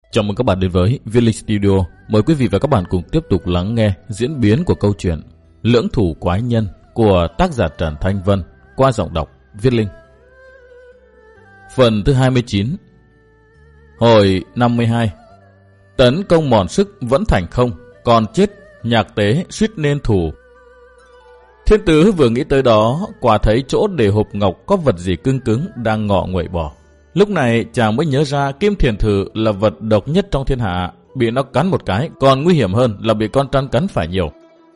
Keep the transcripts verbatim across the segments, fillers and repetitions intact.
Chào mừng các bạn đến với Viết Linh Studio. Mời quý vị và các bạn cùng tiếp tục lắng nghe diễn biến của câu chuyện Lưỡng Thủ Quái Nhân của tác giả Trần Thanh Vân qua giọng đọc Viết Linh. Phần thứ hai mươi chín. Hồi năm mươi hai. Tấn công mòn sức vẫn thành không, còn chết nhạc tế suýt nên thủ. Thiên Tứ vừa nghĩ tới đó, quả thấy chỗ để hộp ngọc có vật gì cứng cứng đang ngọ nguậy bỏ. Lúc này chàng mới nhớ ra kim thiền thử là vật độc nhất trong thiên hạ, bị nó cắn một cái còn nguy hiểm hơn là bị con trăn cắn phải nhiều.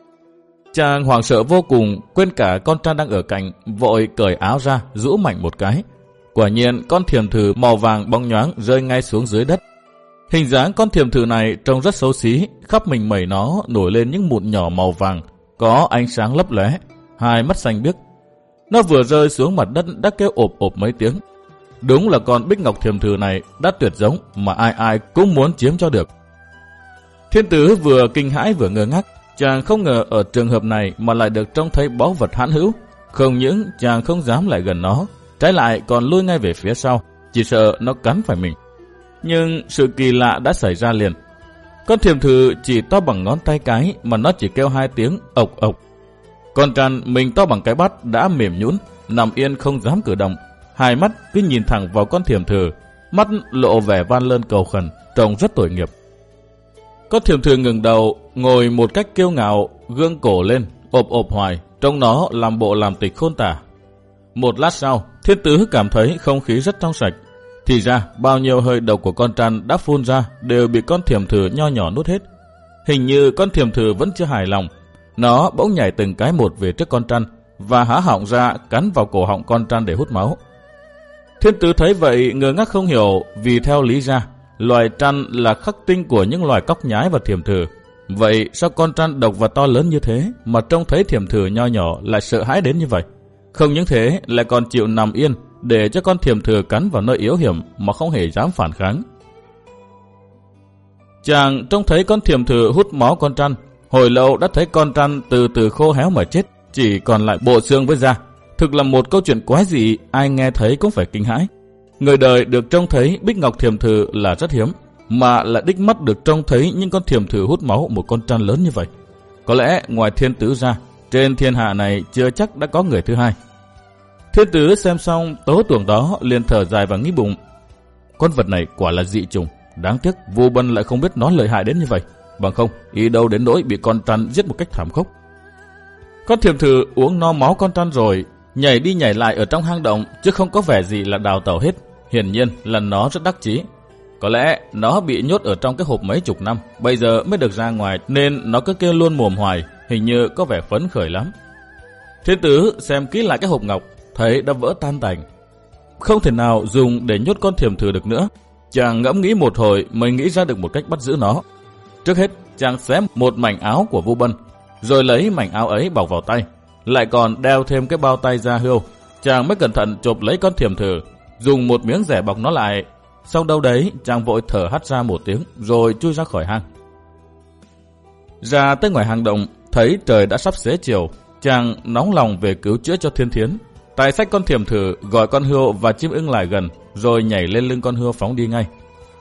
Chàng hoảng sợ vô cùng, quên cả con trăn đang ở cạnh, vội cởi áo ra rũ mạnh một cái. Quả nhiên con thiềm thử màu vàng bóng nhoáng rơi ngay xuống dưới đất. Hình dáng con thiềm thử này trông rất xấu xí, khắp mình mẩy nó nổi lên những mụn nhỏ màu vàng, có ánh sáng lấp lóe, hai mắt xanh biếc. Nó vừa rơi xuống mặt đất đã kêu ộp ộp mấy tiếng. Đúng là con bích ngọc thiềm thử này đã tuyệt giống mà ai ai cũng muốn chiếm cho được. Thiên Tứ vừa kinh hãi vừa ngơ ngác, chàng không ngờ ở trường hợp này mà lại được trông thấy báu vật hãn hữu. Không những chàng không dám lại gần nó, trái lại còn lui ngay về phía sau, chỉ sợ nó cắn phải mình. Nhưng sự kỳ lạ đã xảy ra liền. Con thiềm thử chỉ to bằng ngón tay cái mà nó chỉ kêu hai tiếng ộc ộc. Con trăn mình to bằng cái bát đã mềm nhũn, nằm yên không dám cử động, hai mắt cứ nhìn thẳng vào con thiềm thử, mắt lộ vẻ van lơn cầu khẩn, trông rất tội nghiệp. Con thiềm thử ngừng đầu, ngồi một cách kiêu ngạo, gương cổ lên, ộp ộp hoài, trông nó làm bộ làm tịch khôn tả. Một lát sau, Thiên Tứ cảm thấy không khí rất trong sạch. Thì ra, bao nhiêu hơi độc của con trăn đã phun ra đều bị con thiềm thử nho nhỏ nuốt hết. Hình như con thiềm thử vẫn chưa hài lòng. Nó bỗng nhảy từng cái một về trước con trăn và há họng ra cắn vào cổ họng con trăn để hút máu. Thiên Tứ thấy vậy ngơ ngác không hiểu, vì theo lý ra, loài trăn là khắc tinh của những loài cóc nhái và thiềm thử. Vậy sao con trăn độc và to lớn như thế mà trông thấy thiềm thử nho nhỏ lại sợ hãi đến như vậy? Không những thế lại còn chịu nằm yên để cho con thiềm thử cắn vào nơi yếu hiểm mà không hề dám phản kháng. Chàng trông thấy con thiềm thử hút máu con trăn, hồi lâu đã thấy con trăn từ từ khô héo mà chết, chỉ còn lại bộ xương với da. Thực là một câu chuyện quái dị, ai nghe thấy cũng phải kinh hãi. Người đời được trông thấy bích ngọc thiềm thử là rất hiếm, mà lại đích mắt được trông thấy những con thiềm thử hút máu một con trăn lớn như vậy. Có lẽ ngoài Thiên Tứ ra, trên thiên hạ này chưa chắc đã có người thứ hai. Thiên Tứ xem xong tố tuồng đó liền thở dài và nghĩ bụng, con vật này quả là dị trùng, đáng tiếc Vu Bân lại không biết nó lợi hại đến như vậy, bằng không ý đâu đến nỗi bị con trăn giết một cách thảm khốc. Con thiềm thử uống no máu con trăn rồi, nhảy đi nhảy lại ở trong hang động chứ không có vẻ gì là đào tẩu hết. Hiển nhiên là nó rất đắc chí. Có lẽ nó bị nhốt ở trong cái hộp mấy chục năm, bây giờ mới được ra ngoài nên nó cứ kêu luôn mồm hoài, hình như có vẻ phấn khởi lắm. Thiên Tứ xem kỹ lại cái hộp ngọc, thấy đã vỡ tan tành, không thể nào dùng để nhốt con thiềm thử được nữa. Chàng ngẫm nghĩ một hồi mới nghĩ ra được một cách bắt giữ nó. Trước hết chàng xé một mảnh áo của Vu Bân, rồi lấy mảnh áo ấy bọc vào tay, lại còn đeo thêm cái bao tay da hươu. Chàng mới cẩn thận chộp lấy con thiềm thử, dùng một miếng rẻ bọc nó lại. Sau đâu đấy chàng vội thở hắt ra một tiếng rồi chui ra khỏi hang. Ra tới ngoài hang động, thấy trời đã sắp xế chiều, chàng nóng lòng về cứu chữa cho Thiên Thiến. Tài xách con thiềm thử, gọi con hươu và chim ưng lại gần, rồi nhảy lên lưng con hươu phóng đi ngay.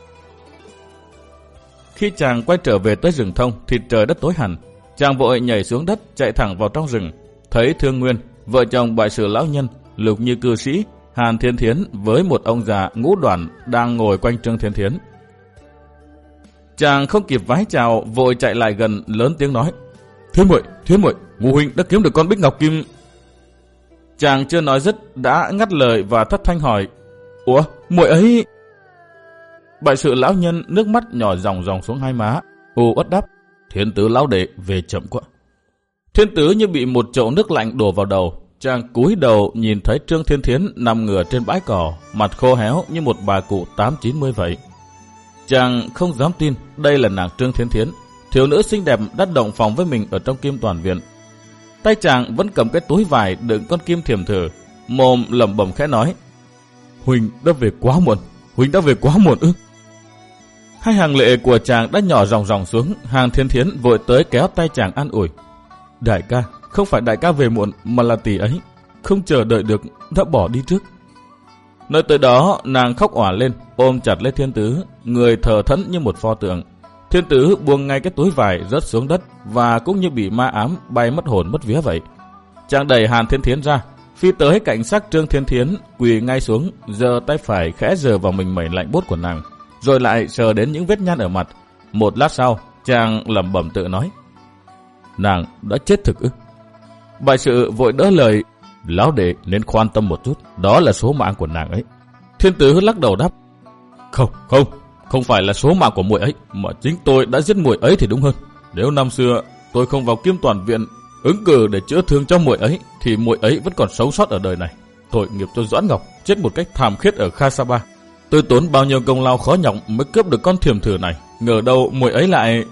Khi chàng quay trở về tới rừng thông thì trời đất tối hẳn. Chàng vội nhảy xuống đất chạy thẳng vào trong rừng, thấy Thương Nguyên, vợ chồng Bại Sử lão nhân, Lục Như cư sĩ, Hàn Thiên Thiến với một ông già ngũ đoản đang ngồi quanh Trương Thiên Thiến. Chàng không kịp vái chào, vội chạy lại gần lớn tiếng nói: Thiến muội, Thiến muội, Ngũ huynh đã kiếm được con bích ngọc kim. Chàng chưa nói dứt đã ngắt lời và thất thanh hỏi: Ủa, muội ấy? Bại Sử lão nhân nước mắt nhỏ ròng ròng xuống hai má, u uất đáp: Thiên Tứ lão đệ về chậm quá. Thiên Tứ như bị một chậu nước lạnh đổ vào đầu. Chàng cúi đầu nhìn thấy Trương Thiên Thiến nằm ngửa trên bãi cỏ, mặt khô héo như một bà cụ tám chín mươi vậy. Chàng không dám tin đây là nàng Trương Thiên Thiến, thiếu nữ xinh đẹp đã động phòng với mình ở trong Kim Toàn Viện. Tay chàng vẫn cầm cái túi vải đựng con kim thiềm thử, mồm lẩm bẩm khẽ nói: Huỳnh đã về quá muộn, Huỳnh đã về quá muộn ư? Hai hàng lệ của chàng đã nhỏ ròng ròng xuống. Hàn Thiên Thiến vội tới kéo tay chàng an ủi: Đại ca, không phải đại ca về muộn mà là tỷ ấy không chờ đợi được đã bỏ đi trước. Nơi tới đó nàng khóc òa lên, ôm chặt lấy Thiên Tứ, người thờ thẫn như một pho tượng. Thiên Tứ buông ngay cái túi vải rớt xuống đất và cũng như bị ma ám bay mất hồn mất vía vậy. Chàng đẩy Hàn Thiên Thiến ra, phi tới cạnh xác Trương Thiên Thiến, quỳ ngay xuống, giơ tay phải khẽ sờ vào mình mẩy lạnh buốt của nàng, rồi lại sờ đến những vết nhăn ở mặt. Một lát sau, chàng lẩm bẩm tự nói: nàng đã chết thực ư? Bại sự vội đỡ lời: lão đệ nên khoan tâm một chút, đó là số mạng của nàng ấy. Thiên Tứ lắc đầu đáp: không, không, không phải là số mạng của muội ấy, mà chính tôi đã giết muội ấy thì đúng hơn. Nếu năm xưa tôi không vào Kim Toàn Viện ứng cử để chữa thương cho muội ấy, thì muội ấy vẫn còn sống sót ở đời này. Tội nghiệp cho Doãn Ngọc chết một cách thảm khét ở Kha Sa Ba. Tôi tốn bao nhiêu công lao khó nhọc mới cướp được con thiềm thử này, ngờ đâu muội ấy lại...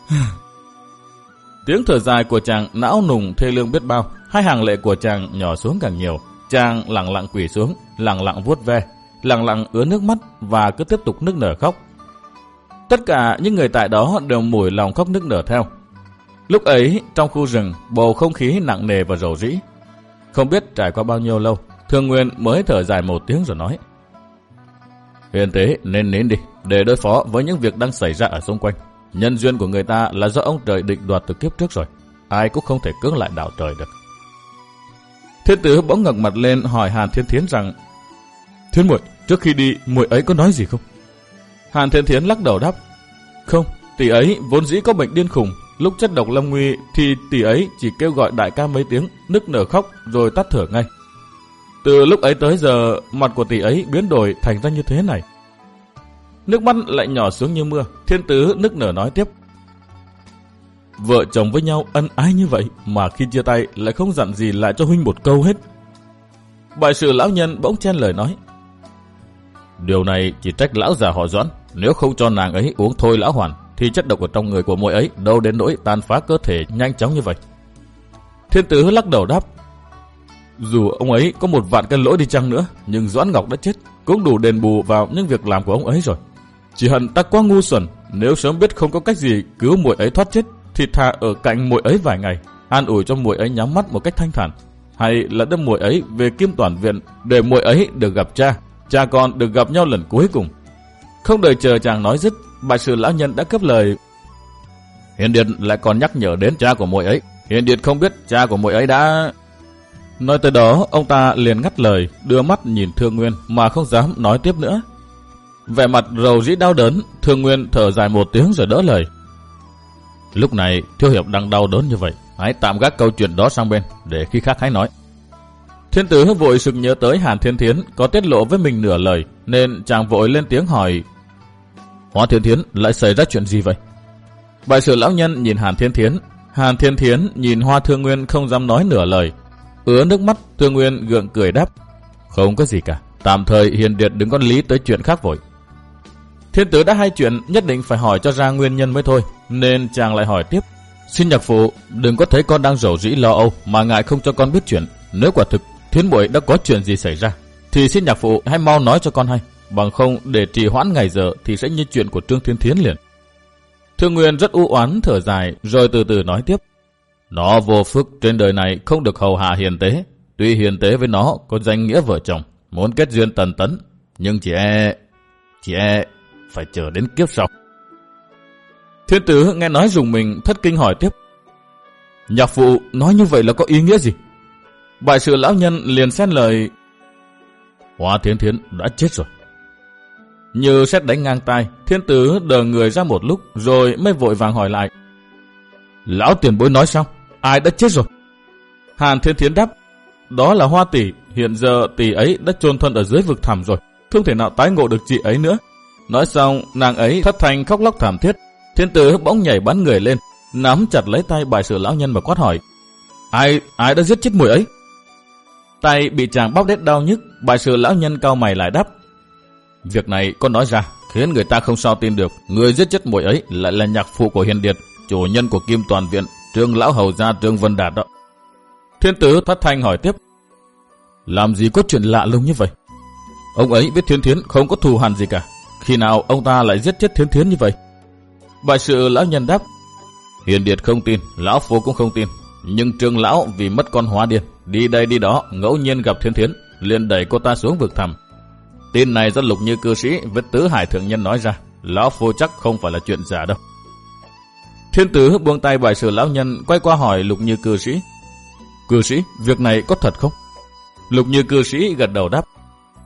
Tiếng thở dài của chàng não nùng thê lương biết bao, hai hàng lệ của chàng nhỏ xuống càng nhiều. Chàng lặng lặng quỳ xuống, lặng lặng vuốt ve, lặng lặng ứa nước mắt và cứ tiếp tục nức nở khóc. Tất cả những người tại đó đều mủi lòng khóc nức nở theo. Lúc ấy trong khu rừng bầu không khí nặng nề và rầu rĩ. Không biết trải qua bao nhiêu lâu, Thương Nguyên mới thở dài một tiếng rồi nói: Hiền tế nên nín đi, để đối phó với những việc đang xảy ra ở xung quanh. Nhân duyên của người ta là do ông trời định đoạt từ kiếp trước rồi, ai cũng không thể cưỡng lại đạo trời được. Thiên Tứ bỗng ngẩng mặt lên hỏi Hàn Thiên Thiến rằng: Thiên muội, trước khi đi muội ấy có nói gì không? Hàn Thiên Thiến lắc đầu đáp: Không, tỷ ấy vốn dĩ có bệnh điên khùng, lúc chất độc lâm nguy thì tỷ ấy chỉ kêu gọi đại ca mấy tiếng, nức nở khóc rồi tắt thở ngay. Từ lúc ấy tới giờ, mặt của tỷ ấy biến đổi thành ra như thế này. Nước mắt lại nhỏ xuống như mưa. Thiên Tứ nức nở nói tiếp: Vợ chồng với nhau ân ái như vậy mà khi chia tay lại không dặn gì lại cho huynh một câu hết. Bại sự lão nhân bỗng chen lời nói: Điều này chỉ trách lão già họ Doãn, nếu không cho nàng ấy uống thôi lão hoàn thì chất độc ở trong người của muội ấy đâu đến nỗi tàn phá cơ thể nhanh chóng như vậy. Thiên Tứ lắc đầu đáp: Dù ông ấy có một vạn cái lỗi đi chăng nữa, nhưng Doãn Ngọc đã chết cũng đủ đền bù vào những việc làm của ông ấy rồi. Chỉ hận ta quá ngu xuẩn, nếu sớm biết không có cách gì cứu muội ấy thoát chết thì thà ở cạnh muội ấy vài ngày, an ủi cho muội ấy nhắm mắt một cách thanh thản, hay là đưa muội ấy về Kim Toàn Viện để muội ấy được gặp cha, cha con được gặp nhau lần cuối cùng. Không đợi chờ chàng nói dứt, bại sự lão nhân đã cướp lời: Hiền Điệt lại còn nhắc nhở đến cha của muội ấy. Hiền Điệt không biết cha của muội ấy đã... Nói tới đó, ông ta liền ngắt lời, đưa mắt nhìn Thương Nguyên mà không dám nói tiếp nữa. Vẻ mặt rầu rĩ đau đớn, Thương Nguyên thở dài một tiếng rồi đỡ lời: Lúc này Thiếu Hiệp đang đau đớn như vậy, hãy tạm gác câu chuyện đó sang bên, để khi khác hãy nói. Thiên Tứ vội sực nhớ tới Hàn Thiên Thiến có tiết lộ với mình nửa lời, nên chàng vội lên tiếng hỏi: Hoa Thiên Thiến lại xảy ra chuyện gì vậy? Bại sự lão nhân nhìn Hàn Thiên Thiến, Hàn Thiên Thiến nhìn Hoa Thương Nguyên không dám nói nửa lời. Ứa nước mắt, Thương Nguyên gượng cười đáp: Không có gì cả, tạm thời Hiền Điệt đừng có lý tới chuyện khác vội. Thiên Tứ đã hay chuyện, nhất định phải hỏi cho ra nguyên nhân mới thôi, nên chàng lại hỏi tiếp: Xin nhạc phụ đừng có thấy con đang rầu rĩ lo âu mà ngại không cho con biết chuyện. Nếu quả thực Thiến muội đã có chuyện gì xảy ra thì xin nhạc phụ hãy mau nói cho con hay, bằng không để trì hoãn ngày giờ thì sẽ như chuyện của Trương Thiên Thiến liền. Thương Nguyên rất u oán thở dài rồi từ từ nói tiếp: Nó vô phước trên đời này không được hầu hạ hiền tế. Tuy hiền tế với nó có danh nghĩa vợ chồng, muốn kết duyên tần tấn, nhưng chỉ e, chỉ e phải chờ đến kiếp sau. Thiên Tứ nghe nói rùng mình, thất kinh hỏi tiếp: Nhạc phụ nói như vậy là có ý nghĩa gì? Bại sự lão nhân liền xen lời: Hoa Thiên Thiến đã chết rồi. Như sét đánh ngang tai, Thiên Tứ đờ người ra một lúc rồi mới vội vàng hỏi lại: Lão tiền bối nói sao? Ai đã chết rồi? Hàn Thiên Thiến đáp: Đó là Hoa tỷ, hiện giờ tỷ ấy đã chôn thân ở dưới vực thẳm rồi, không thể nào tái ngộ được chị ấy nữa. Nói xong, nàng ấy thất thanh khóc lóc thảm thiết. Thiên Tứ bỗng nhảy bắn người lên, nắm chặt lấy tay bại sự lão nhân mà quát hỏi: Ai, ai đã giết chết muội ấy? Tay bị chàng bóp đét đau nhức, bại sự lão nhân cau mày lại đáp: Việc này có nói ra khiến người ta không sao tin được, người giết chết muội ấy lại là nhạc phụ của Hiền Điệt, chủ nhân của Kim Toàn Viện, Trương lão hầu gia Trương Vân Đạt đó. Thiên Tứ thất thanh hỏi tiếp: Làm gì có chuyện lạ lùng như vậy? Ông ấy biết Thiên Thiến không có thù hằn gì cả, khi nào ông ta lại giết chết Thiên Thiến như vậy? Bại sự lão nhân đáp: Hiền Điệt không tin, lão phu cũng không tin, nhưng Trương lão vì mất con hóa điên, đi đây đi đó ngẫu nhiên gặp Thiên Thiến, liền đẩy cô ta xuống vực thẳm. Tin này do Lục Như cư sĩ với Tứ Hải thượng nhân nói ra, lão phu chắc không phải là chuyện giả đâu. Thiên Tứ buông tay Bại Sử lão nhân, quay qua hỏi Lục Như cư sĩ. Cư sĩ, việc này có thật không? Lục Như cư sĩ gật đầu đáp.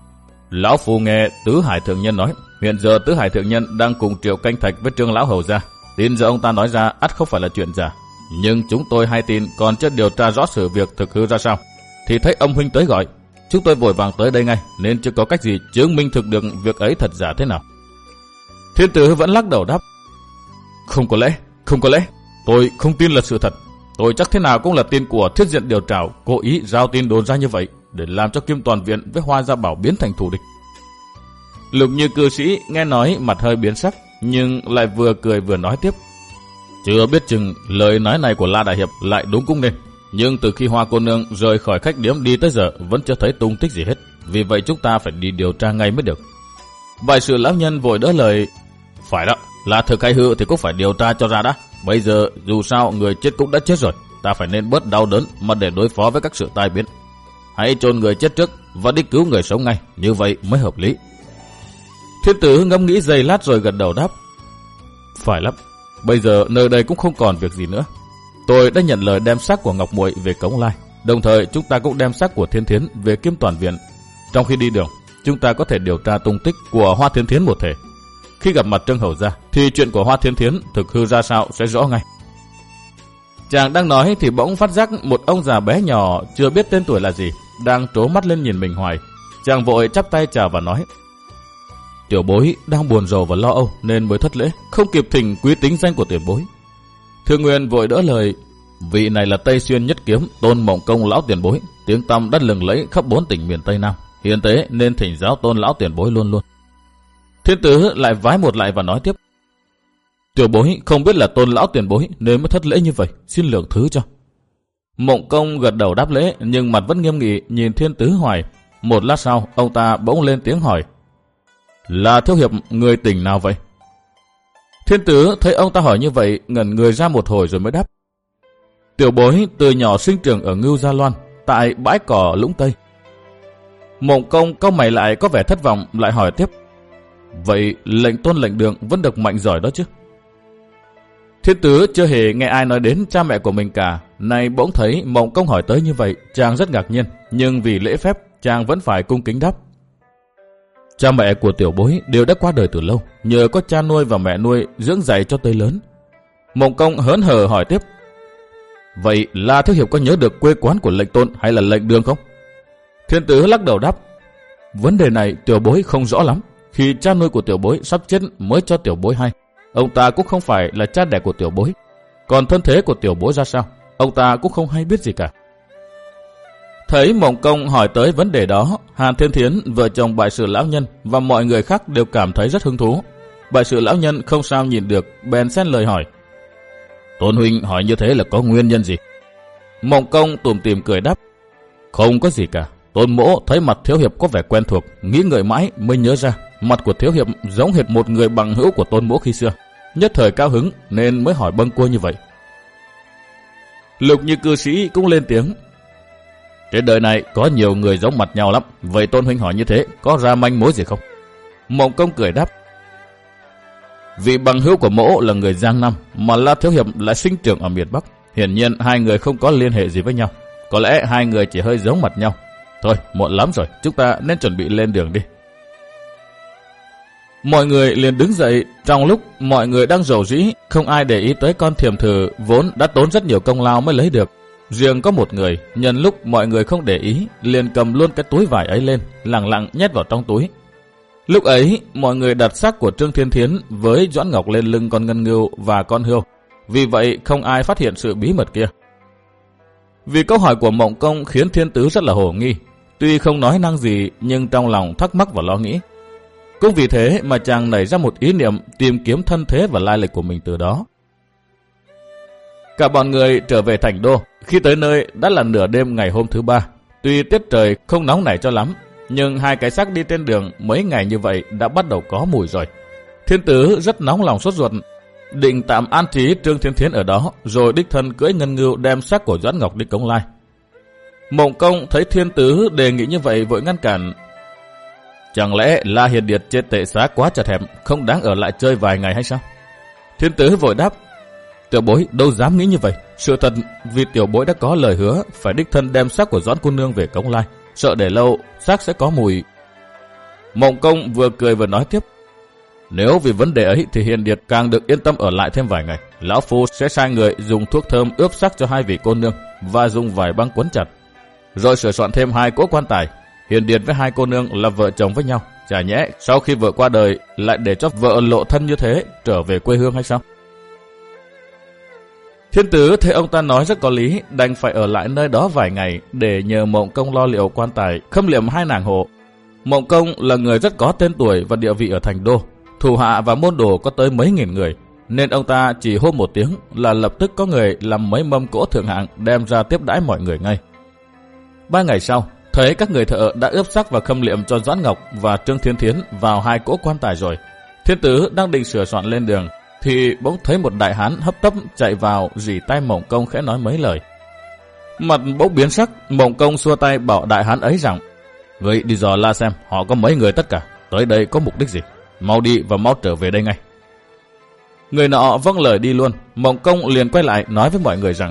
Lão phu nghe Tứ Hải thượng nhân nói, hiện giờ Tứ Hải thượng nhân đang cùng Triệu Canh Thạch với Trương lão hầu ra. Tin giờ ông ta nói ra ắt không phải là chuyện giả. Nhưng chúng tôi hay tin còn chưa điều tra rõ sự việc thực hư ra sao, thì thấy ông huynh tới gọi. Chúng tôi vội vàng tới đây ngay, nên chưa có cách gì chứng minh thực được việc ấy thật giả thế nào. Thiên Tử vẫn lắc đầu đáp. Không có lẽ, không có lẽ. Tôi không tin là sự thật. Tôi chắc thế nào cũng là tin của Thiết Diện Điều Trảo cố ý giao tin đồn ra như vậy, để làm cho Kim Toàn Viện với Hoa Gia Bảo biến thành thù địch. Lục Như cư sĩ nghe nói mặt hơi biến sắc, nhưng lại vừa cười vừa nói tiếp. Chưa biết chừng lời nói này của La Đại Hiệp lại đúng cũng nên. Nhưng từ khi Hoa cô nương rời khỏi khách điếm đi tới giờ vẫn chưa thấy tung tích gì hết. Vì vậy chúng ta phải đi điều tra ngay mới được. Bại Sử lão nhân vội đỡ lời. Phải đó, là thực hay hư thì cũng phải điều tra cho ra đã. Bây giờ dù sao người chết cũng đã chết rồi, ta phải nên bớt đau đớn mà để đối phó với các sự tai biến. Hãy chôn người chết trước và đi cứu người sống ngay, như vậy mới hợp lý. Thiên Tử ngẫm nghĩ giây lát rồi gật đầu đáp. Phải lắm, bây giờ nơi đây cũng không còn việc gì nữa. Tôi đã nhận lời đem xác của Ngọc Muội về Cống Lai, đồng thời chúng ta cũng đem xác của Thiên Thiến về Kim Toàn Viện. Trong khi đi đường, chúng ta có thể điều tra tung tích của Hoa Thiên Thiến một thể. Khi gặp mặt Trương hầu gia thì chuyện của Hoa Thiên Thiến thực hư ra sao sẽ rõ ngay. Chàng đang nói thì bỗng phát giác một ông già bé nhỏ chưa biết tên tuổi là gì đang trố mắt lên nhìn mình hoài. Chàng vội chắp tay chào và nói. Tiểu bối đang buồn rầu và lo âu nên mới thất lễ, không kịp thỉnh quý tính danh của tiểu bối. Thương Nguyên vội đỡ lời. Vị này là Tây Xuyên Nhất Kiếm Tôn Mộng Công lão tiền bối, tiếng tăm đất lừng lẫy khắp bốn tỉnh miền Tây Nam, hiền tế nên thỉnh giáo Tôn lão tiền bối luôn luôn. Thiên Tử lại vái một lại và nói tiếp. Tiểu bối không biết là Tôn lão tiền bối nên mới thất lễ như vậy, xin lượng thứ cho. Mộng Công gật đầu đáp lễ nhưng mặt vẫn nghiêm nghị nhìn Thiên Tử hoài. Một lát sau ông ta bỗng lên tiếng hỏi. Là thiếu hiệp người tỉnh nào vậy? Thiên Tử thấy ông ta hỏi như vậy ngẩn người ra một hồi rồi mới đáp. Tiểu bối từ nhỏ sinh trưởng ở Ngưu Gia Loan, tại bãi cỏ Lũng Tây. Mộng Công cau mày lại có vẻ thất vọng, lại hỏi tiếp. Vậy lệnh Tôn lệnh đường vẫn được mạnh giỏi đó chứ? Thiên Tử chưa hề nghe ai nói đến cha mẹ của mình cả, nay bỗng thấy Mộng Công hỏi tới như vậy, chàng rất ngạc nhiên, nhưng vì lễ phép chàng vẫn phải cung kính đáp. Cha mẹ của tiểu bối đều đã qua đời từ lâu, nhờ có cha nuôi và mẹ nuôi dưỡng dạy cho tới lớn. Mộng Công hớn hở hỏi tiếp. Vậy là thiếu hiệp có nhớ được quê quán của lệnh Tôn hay là lệnh đường không? Thiên Tử lắc đầu đáp. Vấn đề này tiểu bối không rõ lắm. Khi cha nuôi của tiểu bối sắp chết mới cho tiểu bối hay. Ông ta cũng không phải là cha đẻ của tiểu bối. Còn thân thế của tiểu bối ra sao, ông ta cũng không hay biết gì cả. Thấy Mộng Công hỏi tới vấn đề đó, Hàn Thiên Thiến, vợ chồng Bại Sử lão nhân và mọi người khác đều cảm thấy rất hứng thú. Bại Sử lão nhân không sao nhìn được, bèn xen lời hỏi. Tôn huynh hỏi như thế là có nguyên nhân gì? Mộng Công tủm tỉm cười đáp. Không có gì cả. Tôn mỗ thấy mặt thiếu hiệp có vẻ quen thuộc, nghĩ ngợi mãi mới nhớ ra mặt của thiếu hiệp giống hệt một người bằng hữu của Tôn mỗ khi xưa. Nhất thời cao hứng nên mới hỏi bâng quơ như vậy. Lục Như cư sĩ cũng lên tiếng. Trên đời này có nhiều người giống mặt nhau lắm, vậy Tôn huynh hỏi như thế có ra manh mối gì không? Mộng Công cười đáp. Vị bằng hữu của mỗ là người Giang Nam, mà La thiếu hiệp lại sinh trưởng ở miền Bắc. Hiển nhiên hai người không có liên hệ gì với nhau. Có lẽ hai người chỉ hơi giống mặt nhau. Thôi, muộn lắm rồi, chúng ta nên chuẩn bị lên đường đi. Mọi người liền đứng dậy. Trong lúc mọi người đang rầu rĩ, không ai để ý tới con thiềm thử vốn đã tốn rất nhiều công lao mới lấy được. Riêng có một người, nhân lúc mọi người không để ý, liền cầm luôn cái túi vải ấy lên, lặng lặng nhét vào trong túi. Lúc ấy, mọi người đặt xác của Trương Thiên Thiến với Doãn Ngọc lên lưng con ngân ngưu và con hươu. Vì vậy không ai phát hiện sự bí mật kia. Vì câu hỏi của Mộng Công khiến Thiên Tứ rất là hồ nghi. Tuy không nói năng gì nhưng trong lòng thắc mắc và lo nghĩ. Cũng vì thế mà chàng nảy ra một ý niệm tìm kiếm thân thế và lai lịch của mình từ đó. Cả bọn người trở về thành đô. Khi tới nơi đã là nửa đêm ngày hôm thứ ba. Tuy tiết trời không nóng nảy cho lắm, nhưng hai cái xác đi trên đường mấy ngày như vậy đã bắt đầu có mùi rồi. Thiên Tứ rất nóng lòng sốt ruột, định tạm an trí Trương Thiên Thiến ở đó, rồi đích thân cưỡi ngân ngưu đem xác của Doãn Ngọc đi Cống Lai. Mộng Công thấy Thiên Tứ đề nghị như vậy vội ngăn cản. Chẳng lẽ La Hiền Điệt trên tệ xá quá chật hẹp, không đáng ở lại chơi vài ngày hay sao? Thiên Tứ vội đáp, tiểu bối đâu dám nghĩ như vậy. Sự thật vì tiểu bối đã có lời hứa phải đích thân đem xác của Doãn cô nương về Cống Lai, sợ để lâu xác sẽ có mùi. Mộng Công vừa cười vừa nói tiếp, nếu vì vấn đề ấy thì Hiền Điệt càng được yên tâm ở lại thêm vài ngày. Lão phu sẽ sai người dùng thuốc thơm ướp xác cho hai vị cô nương và dùng vải băng quấn chặt, rồi sửa soạn thêm hai cỗ quan tài. Hiền Điệt với hai cô nương là vợ chồng với nhau, chả nhẽ sau khi vợ qua đời lại để cho vợ lộ thân như thế trở về quê hương hay sao? Thiên Tứ thấy ông ta nói rất có lý, đành phải ở lại nơi đó vài ngày để nhờ Mộng Công lo liệu quan tài, khâm liệm hai nàng hộ. Mộng Công là người rất có tên tuổi và địa vị ở thành đô, thủ hạ và môn đồ có tới mấy nghìn người, nên ông ta chỉ hô một tiếng là lập tức có người làm mấy mâm cỗ thượng hạng đem ra tiếp đãi mọi người ngay. Ba ngày sau, thấy các người thợ đã ướp xác và khâm liệm cho Doãn Ngọc và Trương Thiên Thiến vào hai cỗ quan tài rồi. Thiên Tứ đang định sửa soạn lên đường thì bỗng thấy một đại hán hấp tấp chạy vào, rỉ tay Mộng Công khẽ nói mấy lời. Mặt bỗng biến sắc, Mộng Công xua tay bảo đại hán ấy rằng, người đi dò la xem họ có mấy người tất cả, tới đây có mục đích gì, mau đi và mau trở về đây ngay. Người nọ vâng lời đi luôn. Mộng Công liền quay lại nói với mọi người rằng,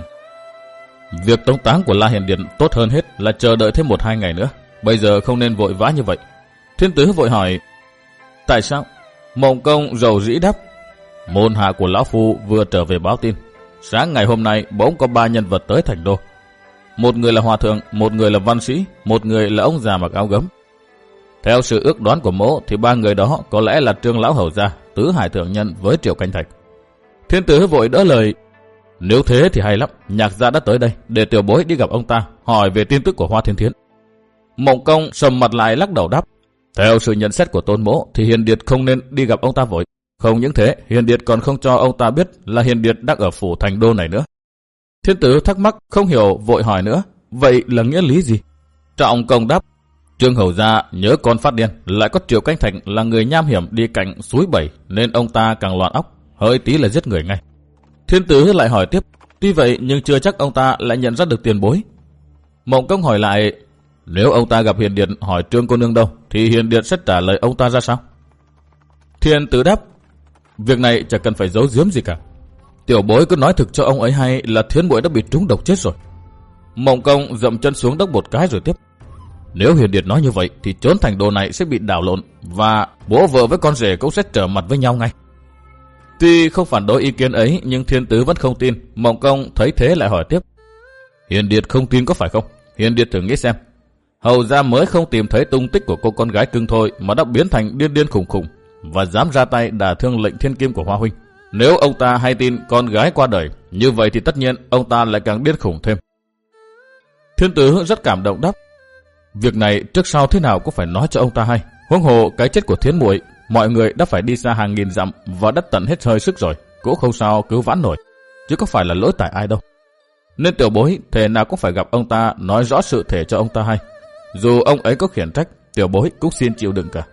việc tống táng của La Hiền Điệt tốt hơn hết là chờ đợi thêm một hai ngày nữa, bây giờ không nên vội vã như vậy. Thiên Tứ vội hỏi, tại sao? Mộng Công rầu rĩ đáp, môn hạ của lão phu vừa trở về báo tin, sáng ngày hôm nay bỗng có ba nhân vật tới thành đô. Một người là hòa thượng, một người là văn sĩ, một người là ông già mặc áo gấm. Theo sự ước đoán của mỗ thì ba người đó có lẽ là Trương lão hầu gia, Tứ Hải thượng nhân với Triệu Canh Thạch. Thiên Tứ vội đỡ lời, nếu thế thì hay lắm, Nhạc gia đã tới đây để tiểu bối đi gặp ông ta hỏi về tin tức của Hoa Thiên Thiến. Mộng Công sầm mặt lại lắc đầu đáp, theo sự nhận xét của tôn mỗ thì Hiền Điệt không nên đi gặp ông ta vội. Không những thế, Hiền Điệt còn không cho ông ta biết là Hiền Điệt đang ở phủ thành đô này nữa. Thiên Tứ thắc mắc không hiểu vội hỏi nữa, vậy là nghĩa lý gì? Trọng Công đáp, Trương hầu gia nhớ con phát điên, lại có Triệu Canh Thạch là người nham hiểm đi cạnh suối Bảy, nên ông ta càng loạn óc, hơi tí là giết người ngay. Thiên Tứ lại hỏi tiếp, tuy vậy nhưng chưa chắc ông ta lại nhận ra được tiền bối. Mộng Công hỏi lại, nếu ông ta gặp Hiền Điệt hỏi Trương cô nương đâu, thì Hiền Điệt sẽ trả lời ông ta ra sao? Thiên Tứ đáp, việc này chẳng cần phải giấu giếm gì cả. Tiểu bối cứ nói thực cho ông ấy hay là Thiến muội đã bị trúng độc chết rồi. Mộng Công dậm chân xuống đất một cái rồi tiếp, nếu Hiền Điệt nói như vậy thì chốn thành đô này sẽ bị đảo lộn và bố vợ với con rể cũng sẽ trở mặt với nhau ngay. Tuy không phản đối ý kiến ấy nhưng Thiên Tứ vẫn không tin. Mộng Công thấy thế lại hỏi tiếp, Hiền Điệt không tin có phải không? Hiền Điệt thử nghĩ xem, hầu gia mới không tìm thấy tung tích của cô con gái cưng thôi mà đã biến thành điên điên khủng khủng và dám ra tay đả thương lệnh thiên kim của Hoa huynh. Nếu ông ta hay tin con gái qua đời, như vậy thì tất nhiên ông ta lại càng điên khủng thêm. Thiên Tứ rất cảm động đáp, việc này trước sau thế nào cũng phải nói cho ông ta hay. Huống hồ cái chết của Thiến muội, mọi người đã phải đi xa hàng nghìn dặm và đã tận hết hơi sức rồi, cũng không sao cứu vãn nổi, chứ có phải là lỗi tại ai đâu. Nên tiểu bối thể nào cũng phải gặp ông ta nói rõ sự thể cho ông ta hay. Dù ông ấy có khiển trách, tiểu bối cũng xin chịu đựng cả.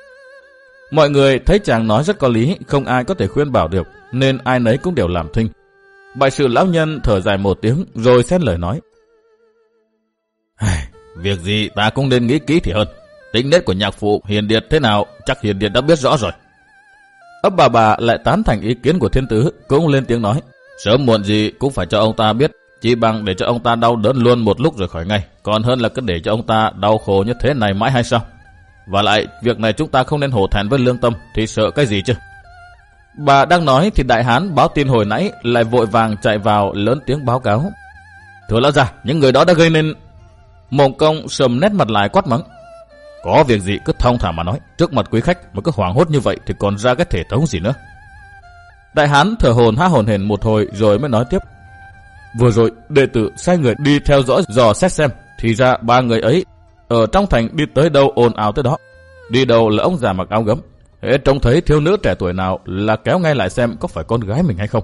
Mọi người thấy chàng nói rất có lý, không ai có thể khuyên bảo được, nên ai nấy cũng đều làm thinh. Bại sự lão nhân thở dài một tiếng rồi xen lời nói, việc gì ta cũng nên nghĩ kỹ thì hơn. Tính nết của nhạc phụ Hiền Điệt thế nào chắc Hiền Điệt đã biết rõ rồi. Ấp bà bà lại tán thành ý kiến của Thiên Tứ, cũng lên tiếng nói, sớm muộn gì cũng phải cho ông ta biết, chỉ bằng để cho ông ta đau đớn luôn một lúc rồi khỏi ngay, còn hơn là cứ để cho ông ta đau khổ như thế này mãi hay sao? Và lại việc này chúng ta không nên hổ thẹn với lương tâm thì sợ cái gì chứ? Bà đang nói thì đại hán báo tin hồi nãy lại vội vàng chạy vào lớn tiếng báo cáo, thưa lão gia, những người đó đã gây nên. Mộng Công sầm nét mặt lại quát mắng, có việc gì cứ thong thả mà nói, trước mặt quý khách mà cứ hoảng hốt như vậy thì còn ra cái thể thống gì nữa. Đại hán thở hồn há hồn hển một hồi rồi mới nói tiếp, vừa rồi đệ tử sai người đi theo dõi dò xét xem, thì ra ba người ấy ở trong thành đi tới đâu ồn ào tới đó. Đi đầu là ông già mặc áo gấm, hễ trông thấy thiếu nữ trẻ tuổi nào là kéo ngay lại xem có phải con gái mình hay không.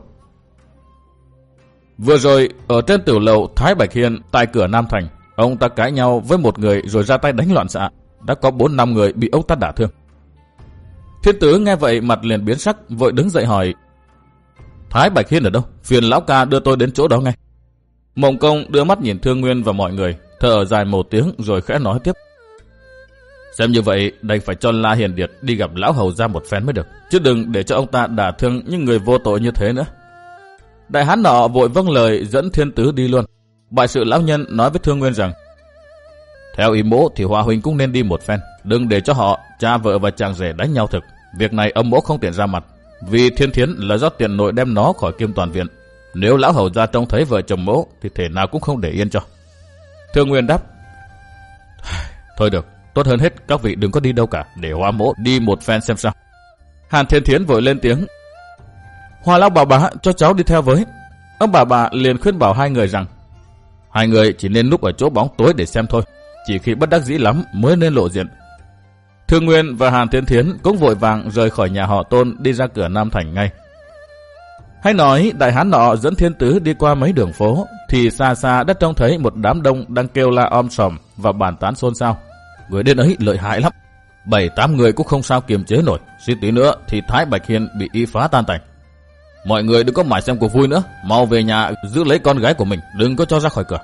Vừa rồi ở trên tiểu lầu Thái Bạch Hiên tại cửa Nam Thành, ông ta cãi nhau với một người rồi ra tay đánh loạn xạ, đã có bốn năm người bị ông ta đả thương. Thiên Tứ nghe vậy mặt liền biến sắc, vội đứng dậy hỏi, Thái Bạch Hiên ở đâu? Phiền lão ca đưa tôi đến chỗ đó ngay. Mộng Công đưa mắt nhìn Thương Nguyên và mọi người, thở dài một tiếng rồi khẽ nói tiếp, Xem như vậy đành phải cho La Hiền Điệt đi gặp lão hầu ra một phen mới được, chứ đừng để cho ông ta đả thương những người vô tội như thế nữa. Đại hán nọ vội vâng lời dẫn Thiên Tứ đi luôn. Bại sự lão nhân nói với Thương Nguyên rằng: theo ý mỗ thì Hoa huynh cũng nên đi một phen, đừng để cho họ cha vợ và chàng rể đánh nhau thực. Việc này ông mỗ không tiện ra mặt, vì Thiên Thiến là do tiền nội đem nó khỏi Kim Toàn Viện. Nếu lão hầu ra trông thấy vợ chồng mỗ thì thể nào cũng không để yên cho. Thương Nguyên đáp: thôi được, tốt hơn hết các vị đừng có đi đâu cả, để Hoa mỗ đi một phen xem sao. Hàn Thiên Thiến vội lên tiếng: Hoa lão bà bà cho cháu đi theo với. Ông bà bà liền khuyên bảo hai người rằng: hai người chỉ nên núp ở chỗ bóng tối để xem thôi, chỉ khi bất đắc dĩ lắm mới nên lộ diện. Thương Nguyên và Hàn Thiên Thiến cũng vội vàng rời khỏi nhà họ Tôn đi ra cửa Nam Thành ngay. Hay nói đại hán nọ dẫn Thiên Tứ đi qua mấy đường phố thì xa xa đã trông thấy một đám đông đang kêu la om sòm và bàn tán xôn xao. Người đến ấy lợi hại lắm, bảy tám người cũng không sao kiềm chế nổi, suýt tí nữa thì Thái Bạch Hiên bị y phá tan tành. Mọi người đừng có mải xem cuộc vui nữa, mau về nhà giữ lấy con gái của mình, đừng có cho ra khỏi cửa.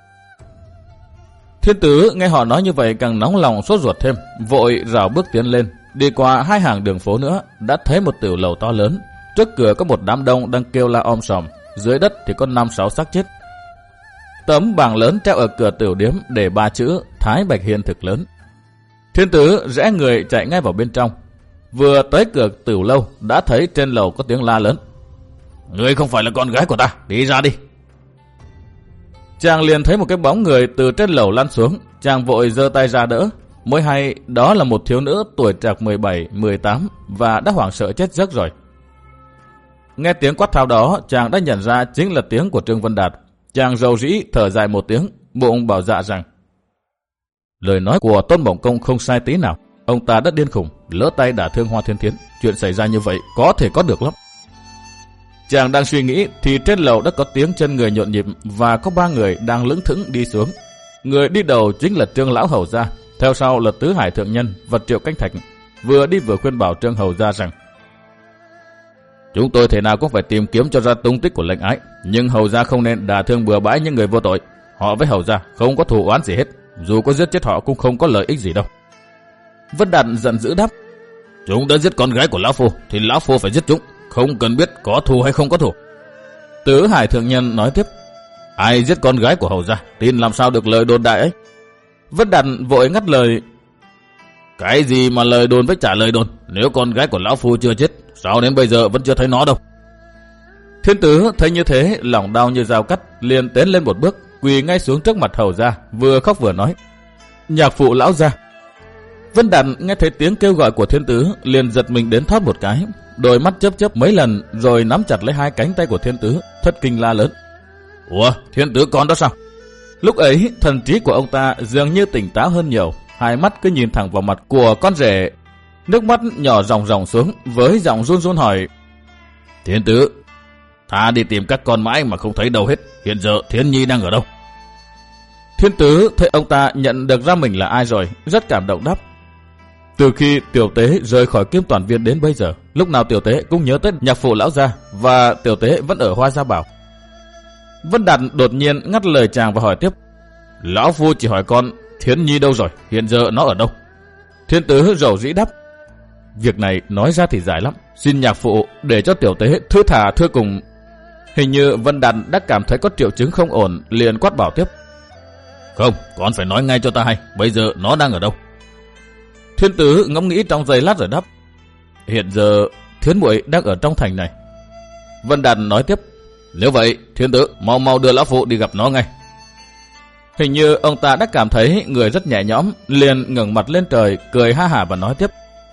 Thiên Tứ nghe họ nói như vậy càng nóng lòng sốt ruột thêm, vội rảo bước tiến lên. Đi qua hai hàng đường phố nữa đã thấy một tiểu lầu to lớn, trước cửa có một đám đông đang kêu la om sòm, dưới đất thì có năm sáu xác chết. Tấm bảng lớn treo ở cửa tiểu điếm để ba chữ Thái Bạch Hiên thực lớn. Thiên Tứ rẽ người chạy ngay vào bên trong. Vừa tới cửa tiểu lâu đã thấy trên lầu có tiếng la lớn: ngươi không phải là con gái của ta, đi ra đi. Chàng liền thấy một cái bóng người từ trên lầu lăn xuống, chàng vội giơ tay ra đỡ, mới hay đó là một thiếu nữ tuổi trạc mười bảy, mười tám và đã hoảng sợ chết giấc rồi. Nghe tiếng quát tháo đó, chàng đã nhận ra chính là tiếng của Trương Vân Đạt. Chàng rầu rĩ thở dài một tiếng, bụng bảo dạ rằng: lời nói của Tôn Bổng Công không sai tí nào, ông ta đã điên khùng, lỡ tay đả thương Hoa Thiên Thiến, chuyện xảy ra như vậy có thể có được lắm. Chàng đang suy nghĩ thì trên lầu đã có tiếng chân người nhộn nhịp và có ba người đang lững thững đi xuống. Người đi đầu chính là Trương Lão Hầu Gia, theo sau là Tứ Hải Thượng Nhân và Triệu Canh Thạch, vừa đi vừa khuyên bảo Trương Hầu Gia rằng: chúng tôi thế nào cũng phải tìm kiếm cho ra tung tích của lệnh ái, nhưng Hầu Gia không nên đả thương bừa bãi những người vô tội. Họ với Hầu Gia không có thù oán gì hết, dù có giết chết họ cũng không có lợi ích gì đâu. Vân Đạt giận dữ đáp: chúng đã giết con gái của Lão Phu thì Lão Phu phải giết chúng, không cần biết có thù hay không có thù. Tứ Hải Thượng Nhân nói tiếp: ai giết con gái của Hầu Gia, tin làm sao được lời đồn đại ấy. Vân Đạt vội ngắt lời: cái gì mà lời đồn với trả lời đồn, nếu con gái của Lão Phu chưa chết, sao đến bây giờ vẫn chưa thấy nó đâu. Thiên Tứ thấy như thế, lòng đau như dao cắt, liền tiến lên một bước, quỳ ngay xuống trước mặt Hầu Gia, vừa khóc vừa nói: nhạc phụ Lão Gia. Vân Đạt nghe thấy tiếng kêu gọi của Thiên Tứ, liền giật mình đến thoát một cái, đôi mắt chớp chớp mấy lần rồi nắm chặt lấy hai cánh tay của Thiên Tứ, thất kinh la lớn: ủa, Thiên Tứ con đó sao? Lúc ấy thần trí của ông ta dường như tỉnh táo hơn nhiều, hai mắt cứ nhìn thẳng vào mặt của con rể, nước mắt nhỏ ròng ròng xuống, với giọng run run hỏi: Thiên Tứ, ta đi tìm các con mãi mà không thấy đâu hết, hiện giờ Thiên Nhi đang ở đâu? Thiên Tứ thấy ông ta nhận được ra mình là ai rồi, rất cảm động đáp: từ khi Tiểu Tế rời khỏi Kim Toàn Viên đến bây giờ, lúc nào Tiểu Tế cũng nhớ tới nhạc phụ Lão Gia, và Tiểu Tế vẫn ở Hoa Gia Bảo. Vân Đạt đột nhiên ngắt lời chàng và hỏi tiếp: Lão Phu chỉ hỏi con, Thiến Nhi đâu rồi, hiện giờ nó ở đâu? Thiên Tứ rầu rĩ đáp: việc này nói ra thì dài lắm, xin nhạc phụ để cho Tiểu Tế thư thả thưa cùng. Hình như Vân Đạt đã cảm thấy có triệu chứng không ổn, liền quát bảo tiếp: không, con phải nói ngay cho ta hay, bây giờ nó đang ở đâu? Thiên Tứ ngẫm nghĩ trong giây lát rồi đáp: hiện giờ Thiến muội đang ở trong thành này. Vân Đạt nói tiếp: nếu vậy, Thiên Tứ mau mau đưa Lão Phụ đi gặp nó ngay. Hình như ông ta đã cảm thấy người rất nhẹ nhõm, liền ngẩng mặt lên trời, cười ha hả và nói tiếp: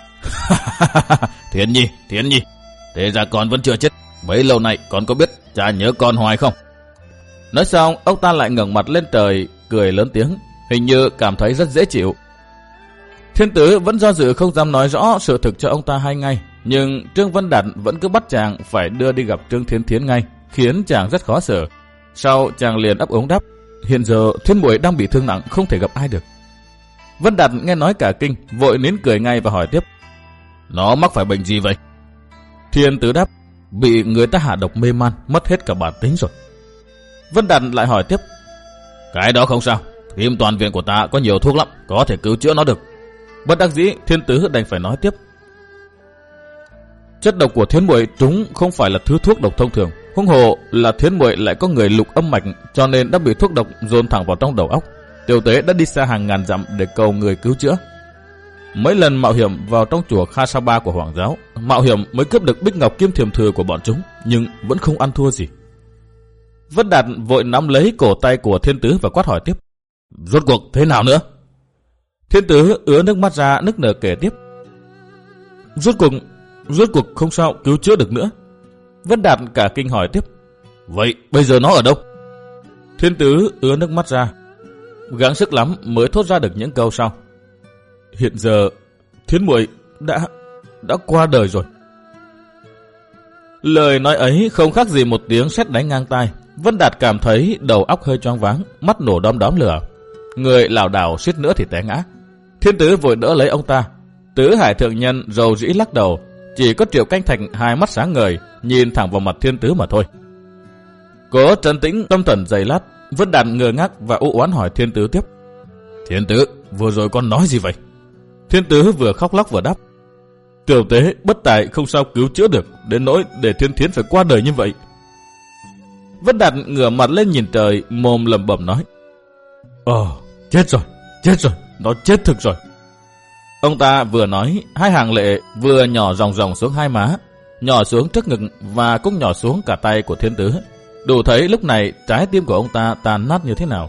Thiến Nhi, Thiến Nhi, thế ra con vẫn chưa chết. Bấy lâu nay con có biết cha nhớ con hoài không? Nói xong, ông ta lại ngẩng mặt lên trời, cười lớn tiếng, hình như cảm thấy rất dễ chịu. Thiên Tứ vẫn do dự không dám nói rõ sự thực cho ông ta hay ngay, nhưng Trương Vân Đạt vẫn cứ bắt chàng phải đưa đi gặp Trương Thiến Thiến ngay, khiến chàng rất khó xử. Sau chàng liền ấp úng đáp: hiện giờ Thiên muội đang bị thương nặng, không thể gặp ai được. Vân Đạt nghe nói cả kinh, vội nín cười ngay và hỏi tiếp: nó mắc phải bệnh gì vậy? Thiên Tứ đáp: bị người ta hạ độc mê man, mất hết cả bản tính rồi. Vân Đạt lại hỏi tiếp: cái đó không sao, Kim Toàn Viện của ta có nhiều thuốc lắm, có thể cứu chữa nó được. Bất đắc dĩ, Thiên Tứ đành phải nói tiếp. Chất độc của Thiến muội chúng không phải là thứ thuốc độc thông thường, huống hồ là Thiến muội lại có người lục âm mạch, cho nên đã bị thuốc độc dồn thẳng vào trong đầu óc. Tiểu Tế đã đi xa hàng ngàn dặm để cầu người cứu chữa. Mấy lần mạo hiểm vào trong chùa Kha Sa Ba của Hoàng giáo, mạo hiểm mới cướp được bích ngọc kim thiềm thừa của bọn chúng, nhưng vẫn không ăn thua gì. Vân Đạt vội nắm lấy cổ tay của Thiên Tứ và quát hỏi tiếp. Rốt cuộc thế nào nữa? Thiên Tứ ứa nước mắt ra nức nở kể tiếp. Rốt cuộc, rốt cuộc không sao cứu chữa được nữa. Vân Đạt cả kinh hỏi tiếp. Vậy bây giờ nó ở đâu? Thiên Tứ ứa nước mắt ra, gắng sức lắm mới thốt ra được những câu sau. Hiện giờ Thiến muội đã đã qua đời rồi. Lời nói ấy không khác gì một tiếng sét đánh ngang tai. Vân Đạt cảm thấy đầu óc hơi choáng váng, mắt nổ đom đóm lửa, người lảo đảo suýt nữa thì té ngã. Thiên Tứ vội đỡ lấy ông ta. Tứ Hải thượng nhân rầu rĩ lắc đầu, chỉ có Triệu Canh Thạch hai mắt sáng ngời nhìn thẳng vào mặt Thiên Tứ mà thôi. Cố trấn tĩnh tâm thần giây lát, Vân Đạt ngơ ngác và u oán hỏi Thiên Tứ tiếp. Thiên Tứ, vừa rồi con nói gì vậy? Thiên Tứ vừa khóc lóc vừa đáp. Tiểu Tế bất tài không sao cứu chữa được, đến nỗi để Thiên Thiến phải qua đời như vậy. Vân Đạt ngửa mặt lên nhìn trời, mồm lẩm bẩm nói. Ồ, chết rồi, chết rồi, nó chết thực rồi. Ông ta vừa nói, hai hàng lệ vừa nhỏ ròng ròng xuống hai má, nhỏ xuống trước ngực và cũng nhỏ xuống cả tay của Thiên Tứ. Đủ thấy lúc này trái tim của ông ta tan nát như thế nào.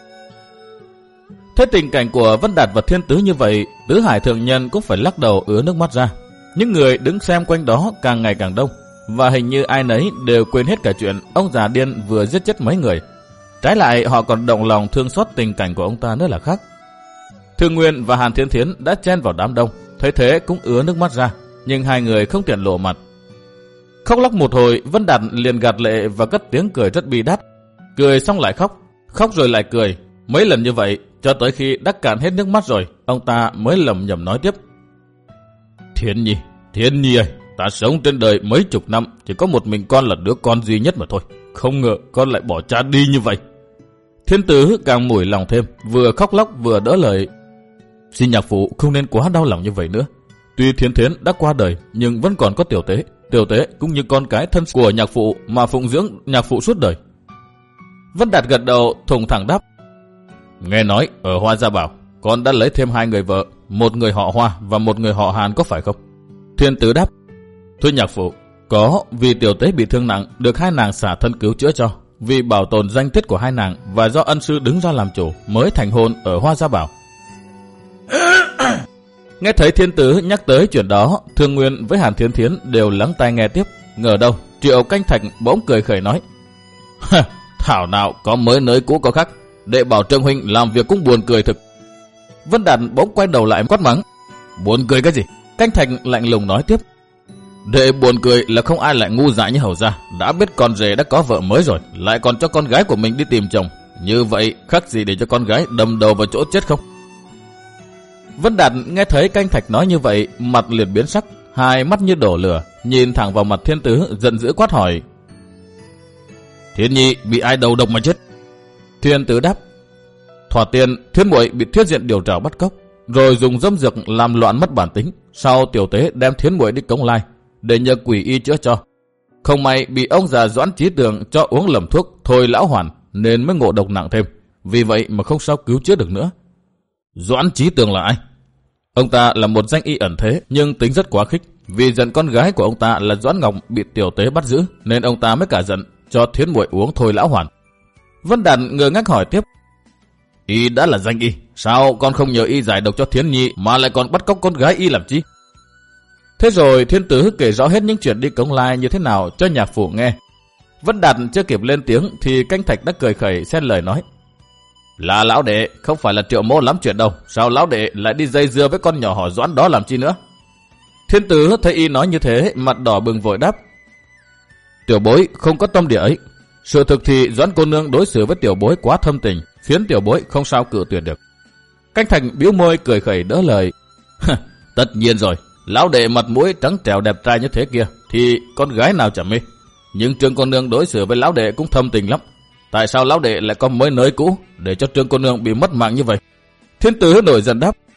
Thế tình cảnh của Vân Đạt và Thiên Tứ như vậy, Tứ Hải thượng nhân cũng phải lắc đầu ứa nước mắt ra. Những người đứng xem quanh đó càng ngày càng đông, và hình như ai nấy đều quên hết cả chuyện ông già điên vừa giết chết mấy người. Trái lại họ còn động lòng thương xót tình cảnh của ông ta nữa là khác. Thương Nguyên và Hàn Thiên Thiến đã chen vào đám đông, thấy thế cũng ứa nước mắt ra, nhưng hai người không tiện lộ mặt. Khóc lóc một hồi, Vân Đạt liền gạt lệ và cất tiếng cười rất bi đát. Cười xong lại khóc, khóc rồi lại cười, mấy lần như vậy cho tới khi đắc cạn hết nước mắt rồi, ông ta mới lẩm nhẩm nói tiếp. Thiên Nhi, Thiên Nhi ơi, ta sống trên đời mấy chục năm, chỉ có một mình con là đứa con duy nhất mà thôi. Không ngờ con lại bỏ cha đi như vậy. Thiên Tứ càng mủi lòng thêm, vừa khóc lóc vừa đỡ lời. Xin nhạc phụ không nên quá đau lòng như vậy nữa. Tuy Thiên Thiến đã qua đời, nhưng vẫn còn có Tiểu Tế. Tiểu Tế cũng như con cái thân của nhạc phụ mà phụng dưỡng nhạc phụ suốt đời. Vân Đạt gật đầu thùng thẳng đáp. Nghe nói ở Hoa Gia Bảo, con đã lấy thêm hai người vợ, một người họ Hoa và một người họ Hàn có phải không? Thiên Tứ đáp. Thưa nhạc phụ, có, vì Tiểu Tế bị thương nặng, được hai nàng xả thân cứu chữa cho. Vì bảo tồn danh tiết của hai nàng và do ân sư đứng ra làm chủ mới thành hôn ở Hoa Gia Bảo. Nghe thấy Thiên Tứ nhắc tới chuyện đó, Thương Nguyên với Hàn Thiên Thiến đều lắng tai nghe tiếp. Ngờ đâu Triệu Canh Thạch bỗng cười khẩy nói. Thảo nào có mới nới cũ có khác, đệ bảo Trương huynh làm việc cũng buồn cười thực. Vân Đạt bỗng quay đầu lại quát mắng. Buồn cười cái gì? Canh Thạch lạnh lùng nói tiếp. Đệ buồn cười là không ai lại ngu dại như hầu gia, đã biết con rể đã có vợ mới rồi, lại còn cho con gái của mình đi tìm chồng. Như vậy khác gì để cho con gái đâm đầu vào chỗ chết không? Vân Đạt nghe thấy Canh Thạch nói như vậy, mặt liền biến sắc, hai mắt như đổ lửa, nhìn thẳng vào mặt Thiên Tứ, giận dữ quát hỏi. Thiên Nhi bị ai đầu độc mà chết? Thiên Tứ đáp. Thỏa tiền Thiên muội bị Thiết Diện điều trảo bắt cóc, rồi dùng dâm dược làm loạn mất bản tính. Sau Tiểu Tế đem Thiên muội đi Cống Lai để nhờ quỷ y chữa cho. Không may bị ông già Doãn Chí Tường cho uống lầm thuốc thôi lão hoàn, nên mới ngộ độc nặng thêm. Vì vậy mà không sao cứu chữa được nữa. Doãn Chí Tường là ai? Ông ta là một danh y ẩn thế, nhưng tính rất quá khích. Vì giận con gái của ông ta là Doãn Ngọc bị Tiểu Tế bắt giữ, nên ông ta mới cả giận cho Thiên muội uống thôi lão hoàn. Vân Đạt ngơ ngác hỏi tiếp. Y đã là danh y, sao con không nhờ y giải độc cho Thiến Nhi mà lại còn bắt cóc con gái y làm chi? Thế rồi Thiên Tứ kể rõ hết những chuyện đi Cống Lai như thế nào cho nhạc phụ nghe. Vân Đạt chưa kịp lên tiếng thì Canh Thạch đã cười khẩy xen lời nói. Là lão đệ, không phải là Triệu Mỗ lắm chuyện đâu, sao lão đệ lại đi dây dưa với con nhỏ họ Doãn đó làm chi nữa? Thiên Tứ thấy y nói như thế, mặt đỏ bừng vội đáp. Tiểu bối không có tâm địa ấy. Sự thực thì Doãn cô nương đối xử với tiểu bối quá thâm tình, khiến tiểu bối không sao cự tuyệt được. Canh Thạch bĩu môi cười khẩy đỡ lời. Tất nhiên rồi, lão đệ mặt mũi trắng trẻo đẹp trai như thế kia thì con gái nào chẳng mê. Nhưng Trương cô nương đối xử với lão đệ cũng thâm tình lắm. Tại sao lão đệ lại có mới nới cũ để cho Trương cô nương bị mất mạng như vậy? Thiên Tứ nổi giận đáp.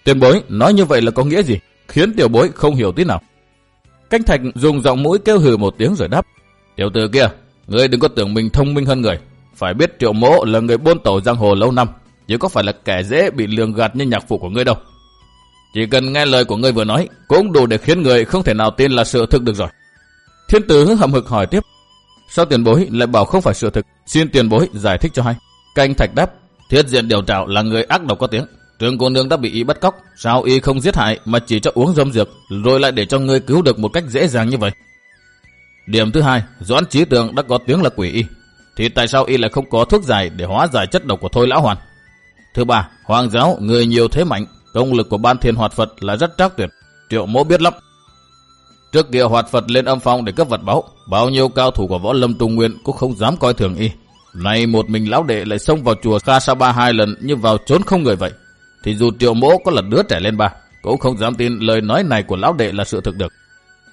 Tiền bối nói như vậy là có nghĩa gì? Khiến tiểu bối không hiểu tí nào. Canh Thạch dùng giọng mũi kêu hừ một tiếng rồi đáp. Tiểu tử kia, ngươi đừng có tưởng mình thông minh hơn người. Phải biết Triệu Mỗ là người buôn tẩu giang hồ lâu năm, chứ có phải là kẻ dễ bị lường gạt như nhạc phụ của ngươi đâu. Chỉ cần nghe lời của ngươi vừa nói, cũng đủ để khiến người không thể nào tin là sự thực được rồi. Thiên tử hậm hực hỏi tiếp. Sao tiền bối lại bảo không phải sự thực? Xin tiền bối giải thích cho hay. Canh Thạch đáp. Thiết Diện Điều Trảo là người ác độc có tiếng. Trương cô nương đã bị y bắt cóc, sao y không giết hại mà chỉ cho uống dâm dược, rồi lại để cho ngươi cứu được một cách dễ dàng như vậy? Điểm thứ hai, Doãn Chí Tường đã có tiếng là quỷ y, thì tại sao y lại không có thuốc giải để hóa giải chất độc của Thôi Lão Hoàn? Thứ ba, Hoàng giáo người nhiều thế mạnh, công lực của Ban Thiên Hoạt Phật là rất trác tuyệt, Triệu Mỗ biết lắm. Trước kia Hoạt Phật lên âm phong để cướp vật báu, bao nhiêu cao thủ của võ lâm Trung Nguyên cũng không dám coi thường y. Nay một mình lão đệ lại xông vào chùa Kha Sa Ba hai lần như vào trốn không người vậy, thì dù Triệu Mỗ có là đứa trẻ lên ba, cũng không dám tin lời nói này của lão đệ là sự thực được.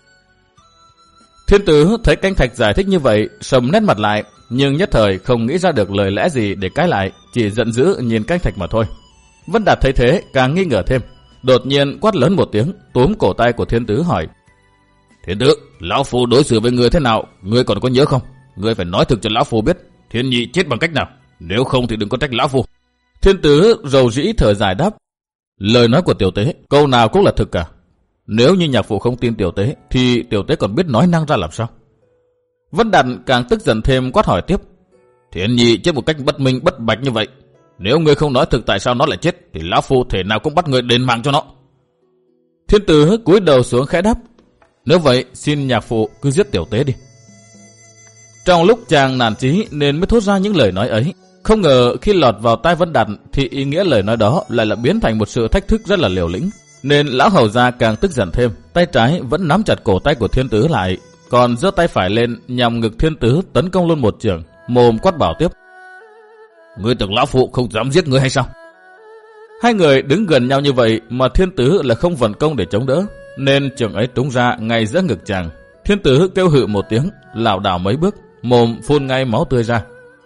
Thiên tử thấy Canh Thạch giải thích như vậy, sầm nét mặt lại, nhưng nhất thời không nghĩ ra được lời lẽ gì để cãi lại, chỉ giận dữ nhìn Canh Thạch mà thôi. Vân Đạt thấy thế càng nghi ngờ thêm, đột nhiên quát lớn một tiếng, túm cổ tay của Thiên tử hỏi. Thiên tử, lão phu đối xử với người thế nào, ngươi còn có nhớ không? Ngươi phải nói thực cho lão phu biết, Thiên nhị chết bằng cách nào, nếu không thì đừng có trách lão phu. Thiên tử rầu rĩ thở dài đáp. Lời nói của tiểu tế, câu nào cũng là thực cả. Nếu như nhạc phụ không tin tiểu tế, thì tiểu tế còn biết nói năng ra làm sao? Vân Đạt càng tức giận thêm quát hỏi tiếp. Thiên nhị chết một cách bất minh bất bạch như vậy, nếu ngươi không nói thực tại sao nó lại chết, thì lão phu thể nào cũng bắt ngươi đền mạng cho nó. Thiên tử cúi đầu xuống khẽ đáp. Nếu vậy, xin nhạc phụ cứ giết tiểu tế đi. Trong lúc chàng nản chí nên mới thốt ra những lời nói ấy. Không ngờ khi lọt vào tai Vân Đạt thì ý nghĩa lời nói đó lại là biến thành một sự thách thức rất là liều lĩnh. Nên lão hầu gia càng tức giận thêm, tay trái vẫn nắm chặt cổ tay của Thiên tử lại, còn giơ tay phải lên nhằm ngực Thiên tử tấn công luôn một chưởng, mồm quát bảo tiếp. Ngươi tưởng lão phụ không dám giết ngươi hay sao? Hai người đứng gần nhau như vậy mà Thiên tử là không vận công để chống đỡ, nên chưởng ấy trúng ra ngay giữa ngực chàng. Thiên tử kêu hự một tiếng, lảo đảo mấy bước, mồm phun ngay máu tươi ra.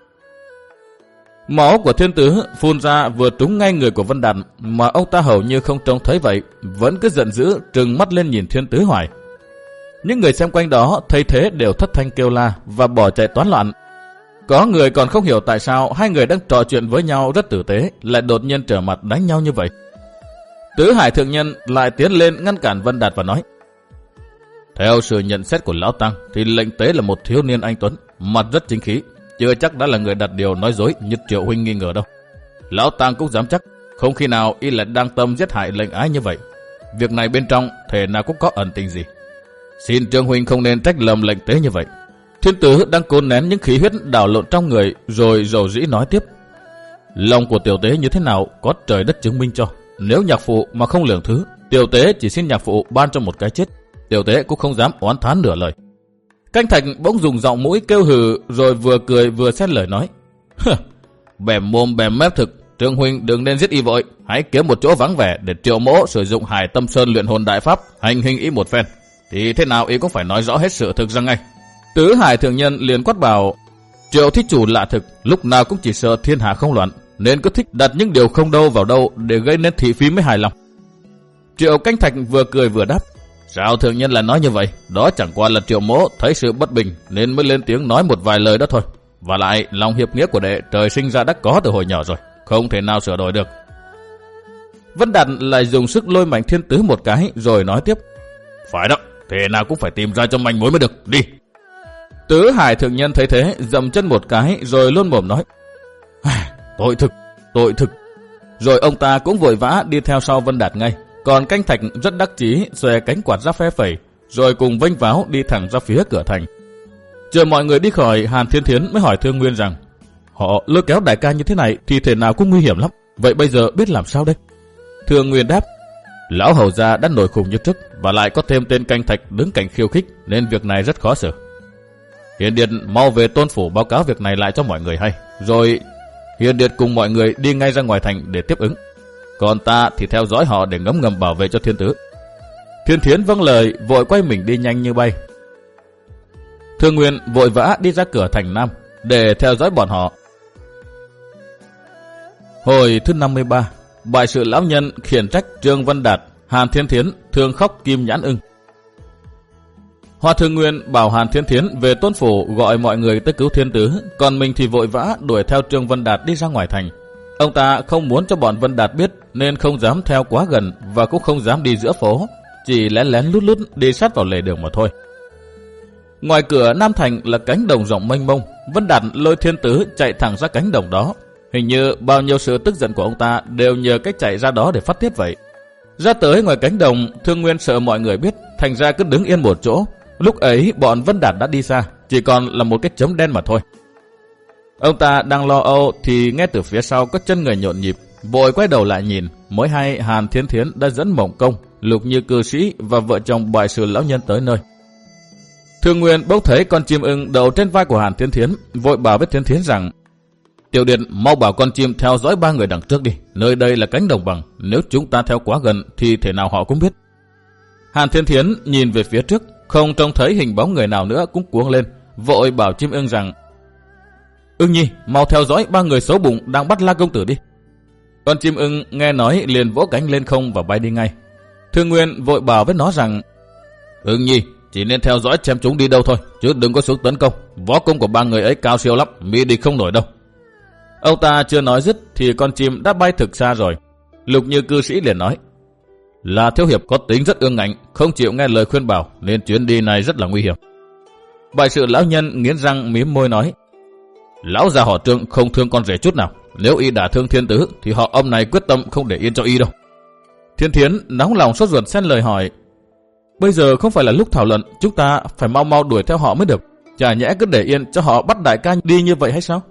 Máu của Thiên tử phun ra vừa trúng ngay người của Vân Đạt, mà ông ta hầu như không trông thấy vậy, vẫn cứ giận dữ trừng mắt lên nhìn Thiên tử hoài. Những người xem quanh đó thấy thế đều thất thanh kêu la và bỏ chạy toán loạn. Có người còn không hiểu tại sao hai người đang trò chuyện với nhau rất tử tế lại đột nhiên trở mặt đánh nhau như vậy. Tứ Hải thượng nhân lại tiến lên ngăn cản Vân Đạt và nói. Theo sự nhận xét của lão tăng thì lệnh tế là một thiếu niên anh tuấn, mặt rất chính khí, chưa chắc đã là người đặt điều nói dối như Triệu huynh nghi ngờ đâu. Lão tăng cũng dám chắc, không khi nào y lại đang tâm giết hại lệnh ái như vậy. Việc này bên trong thể nào cũng có ẩn tình gì. Xin Trương huynh không nên trách lầm lệnh tế như vậy. Thiên tử đang cố nén những khí huyết đảo lộn trong người, rồi rầu rĩ nói tiếp. Lòng của tiểu tế như thế nào có trời đất chứng minh cho. Nếu nhạc phụ mà không lường thứ, tiểu tế chỉ xin nhạc phụ ban cho một cái chết. Tiểu tế cũng không dám oán thán nửa lời. Canh Thạch bỗng dùng giọng mũi kêu hừ, rồi vừa cười vừa xét lời nói. Bèm mồm bèm mép thực, Trương huynh đừng nên giết y vội, hãy kiếm một chỗ vắng vẻ để Triệu mỗ sử dụng Hải Tâm Sơn luyện hồn đại pháp hành hình y một phen, thì thế nào y cũng phải nói rõ hết sự thực ra ngay. Tứ Hải thượng nhân liền quát bảo. Triệu thí chủ lạ thực, lúc nào cũng chỉ sợ thiên hạ không loạn, nên cứ thích đặt những điều không đâu vào đâu để gây nên thị phi mới hài lòng. Triệu Canh Thạch vừa cười vừa đáp. Sao thượng nhân lại nói như vậy? Đó chẳng qua là Triệu mỗ thấy sự bất bình nên mới lên tiếng nói một vài lời đó thôi. Và lại lòng hiệp nghĩa của đệ trời sinh ra đã có từ hồi nhỏ rồi, không thể nào sửa đổi được. Vân Đạt lại dùng sức lôi mạnh Thiên tử một cái rồi nói tiếp. Phải đó, thế nào cũng phải tìm ra cho manh mối mới được, đi. Tứ Hải thượng nhân thấy thế dậm chân một cái rồi luôn mồm nói. Tội thực, tội thực. Rồi ông ta cũng vội vã đi theo sau Vân Đạt ngay. Còn Canh Thạch rất đắc chí xòe cánh quạt ra phe phẩy, rồi cùng vênh váo đi thẳng ra phía cửa thành. Chờ mọi người đi khỏi, Hàn Thiên Thiến mới hỏi Thương Nguyên rằng họ lôi kéo đại ca như thế này thì thể nào cũng nguy hiểm lắm, vậy bây giờ biết làm sao đây? Thương Nguyên đáp. Lão hầu gia đã nổi khùng như trước, và lại có thêm tên Canh Thạch đứng cạnh khiêu khích, nên việc này rất khó xử. Hiền Điệt mau về Tôn phủ báo cáo việc này lại cho mọi người hay, rồi Hiền Điệt cùng mọi người đi ngay ra ngoài thành để tiếp ứng. Còn ta thì theo dõi họ để ngấm ngầm bảo vệ cho Thiên tử. Thiên Thiến vâng lời, vội quay mình đi nhanh như bay. Thương Nguyên vội vã đi ra cửa thành Nam để theo dõi bọn họ. Hồi thứ năm mươi ba, Bại sự lão nhân khiển trách Trương Văn Đạt, Hàn Thiên Thiến thương khóc kim nhãn ưng. Hoa Thương Nguyên bảo Hàn Thiên Thiến về Tôn phủ gọi mọi người tới cứu Thiên Tứ, còn mình thì vội vã đuổi theo Trương Văn Đạt đi ra ngoài thành. Ông ta không muốn cho bọn Văn Đạt biết nên không dám theo quá gần và cũng không dám đi giữa phố, chỉ lén lén lút lút đi sát vào lề đường mà thôi. Ngoài cửa Nam Thành là cánh đồng rộng mênh mông, Văn Đạt lôi Thiên Tứ chạy thẳng ra cánh đồng đó. Hình như bao nhiêu sự tức giận của ông ta đều nhờ cách chạy ra đó để phát tiết vậy. Ra tới ngoài cánh đồng, Thương Nguyên sợ mọi người biết, thành ra cứ đứng yên một chỗ. Lúc ấy bọn Văn Đạt đã đi xa, chỉ còn là một cái chấm đen mà thôi. Ông ta đang lo âu thì nghe từ phía sau có chân người nhộn nhịp, vội quay đầu lại nhìn, mới hay Hàn Thiên Thiến đã dẫn Mộng Công, Lục Như cư sĩ và vợ chồng Bại Sự lão nhân tới nơi. Thương Nguyên bỗng thấy con chim ưng đậu trên vai của Hàn Thiên Thiến, vội bảo với Thiên Thiến rằng: Tiểu Điền mau bảo con chim theo dõi ba người đằng trước đi, nơi đây là cánh đồng bằng, nếu chúng ta theo quá gần thì thể nào họ cũng biết. Hàn Thiên Thiến nhìn về phía trước, không trông thấy hình bóng người nào nữa cũng cuống lên, vội bảo chim ưng rằng: Ưng nhi, mau theo dõi ba người xấu bụng đang bắt La công tử đi. Con chim ưng nghe nói liền vỗ cánh lên không và bay đi ngay. Thương Nguyên vội bảo với nó rằng: Ưng nhi, chỉ nên theo dõi xem chúng đi đâu thôi, chứ đừng có xuống tấn công. Võ công của ba người ấy cao siêu lắm, mi đi không nổi đâu. Ông ta chưa nói dứt thì con chim đã bay thực xa rồi. Lục Như cư sĩ liền nói: Là thiếu hiệp có tính rất ương ngạnh, không chịu nghe lời khuyên bảo, nên chuyến đi này rất là nguy hiểm. Bại sự lão nhân nghiến răng mím môi nói: Lão già họ Trương không thương con rể chút nào, nếu y đả thương Thiên Tứ thì họ ông này quyết tâm không để yên cho y đâu. Thiên Thiến nóng lòng sốt ruột xen lời hỏi: Bây giờ không phải là lúc thảo luận, chúng ta phải mau mau đuổi theo họ mới được, chả nhẽ cứ để yên cho họ bắt đại ca đi như vậy hay sao?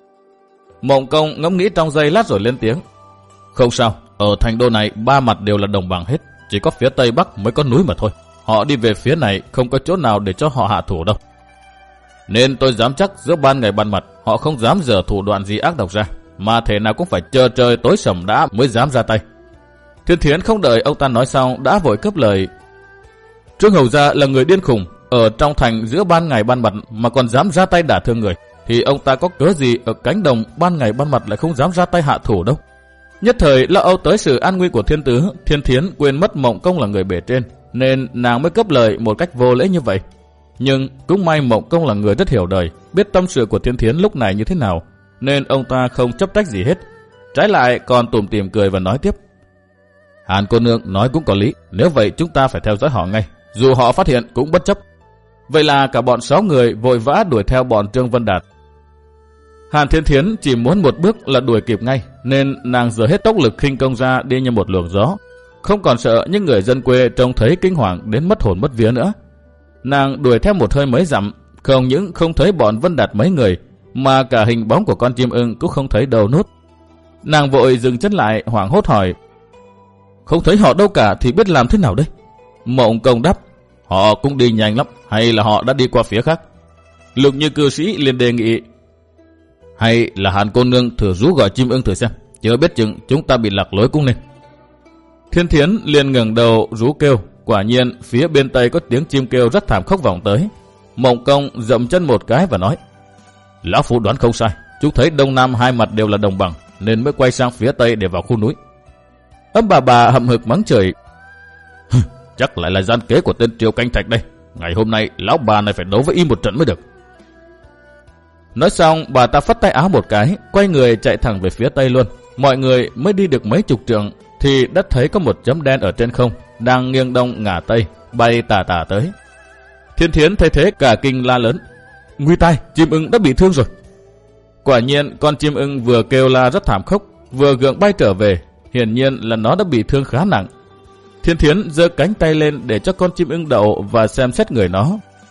Mộng Công ngẫm nghĩ trong giây lát rồi lên tiếng: Không sao, ở thành đô này ba mặt đều là đồng bằng hết, chỉ có phía tây bắc mới có núi mà thôi. Họ đi về phía này không có chỗ nào để cho họ hạ thủ đâu. Nên tôi dám chắc giữa ban ngày ban mặt họ không dám dở thủ đoạn gì ác độc ra, mà thể nào cũng phải chờ trời tối sầm đã mới dám ra tay. Thiên Thiến không đợi ông ta nói xong đã vội cướp lời: Trương hầu gia là người điên khùng, ở trong thành giữa ban ngày ban mặt mà còn dám ra tay đả thương người, thì ông ta có cớ gì ở cánh đồng ban ngày ban mặt lại không dám ra tay hạ thủ đâu. Nhất thời lo âu tới sự an nguy của Thiên Tứ, Thiên Thiến quên mất Mộng Công là người bề trên, nên nàng mới cướp lời một cách vô lễ như vậy. Nhưng cũng may Mộng Công là người rất hiểu đời, biết tâm sự của Thiên Thiến lúc này như thế nào, nên ông ta không chấp trách gì hết, trái lại còn tủm tỉm cười và nói tiếp: Hàn cô nương nói cũng có lý, nếu vậy chúng ta phải theo dõi họ ngay, dù họ phát hiện cũng bất chấp. Vậy là cả bọn sáu người vội vã đuổi theo bọn Trương Văn Đạt. Hàn Thiên Thiến chỉ muốn một bước là đuổi kịp ngay, nên nàng giở hết tốc lực khinh công ra đi như một luồng gió, không còn sợ những người dân quê trông thấy kinh hoàng đến mất hồn mất vía nữa. Nàng đuổi theo một hơi mấy dặm, không những không thấy bọn Văn Đạt mấy người, mà cả hình bóng của con chim ưng cũng không thấy đâu nút. Nàng vội dừng chân lại, hoảng hốt hỏi: Không thấy họ đâu cả thì biết làm thế nào đây? Mộng Công đáp: Họ cũng đi nhanh lắm, hay là họ đã đi qua phía khác? Lục Như cư sĩ liền đề nghị: Hay là Hàn cô nương thử rú gọi chim ưng thử xem, chưa biết chừng chúng ta bị lạc lối cũng nên. Thiên Thiến liền ngẩng đầu rú kêu, quả nhiên phía bên tây có tiếng chim kêu rất thảm khốc vọng tới. Mộng Công dậm chân một cái và nói: Lão phu đoán không sai, chúng thấy đông nam hai mặt đều là đồng bằng, nên mới quay sang phía tây để vào khu núi. Âm bà bà hậm hực mắng chửi: Chắc lại là gian kế của tên Triều Canh Thạch đây, ngày hôm nay lão bà này phải đấu với y một trận mới được. Nói xong bà ta phất tay áo một cái, quay người chạy thẳng về phía tây luôn. Mọi người mới đi được mấy chục trượng thì đã thấy có một chấm đen ở trên không đang nghiêng đông ngả tây bay tà tà tới. Thiên Thiến thấy thế cả kinh la lớn: Nguy tai, chim ưng đã bị thương rồi. Quả nhiên con chim ưng vừa kêu la rất thảm khốc, vừa gượng bay trở về, hiển nhiên là nó đã bị thương khá nặng. Thiên Thiến giơ cánh tay lên để cho con chim ưng đậu và xem xét người nó.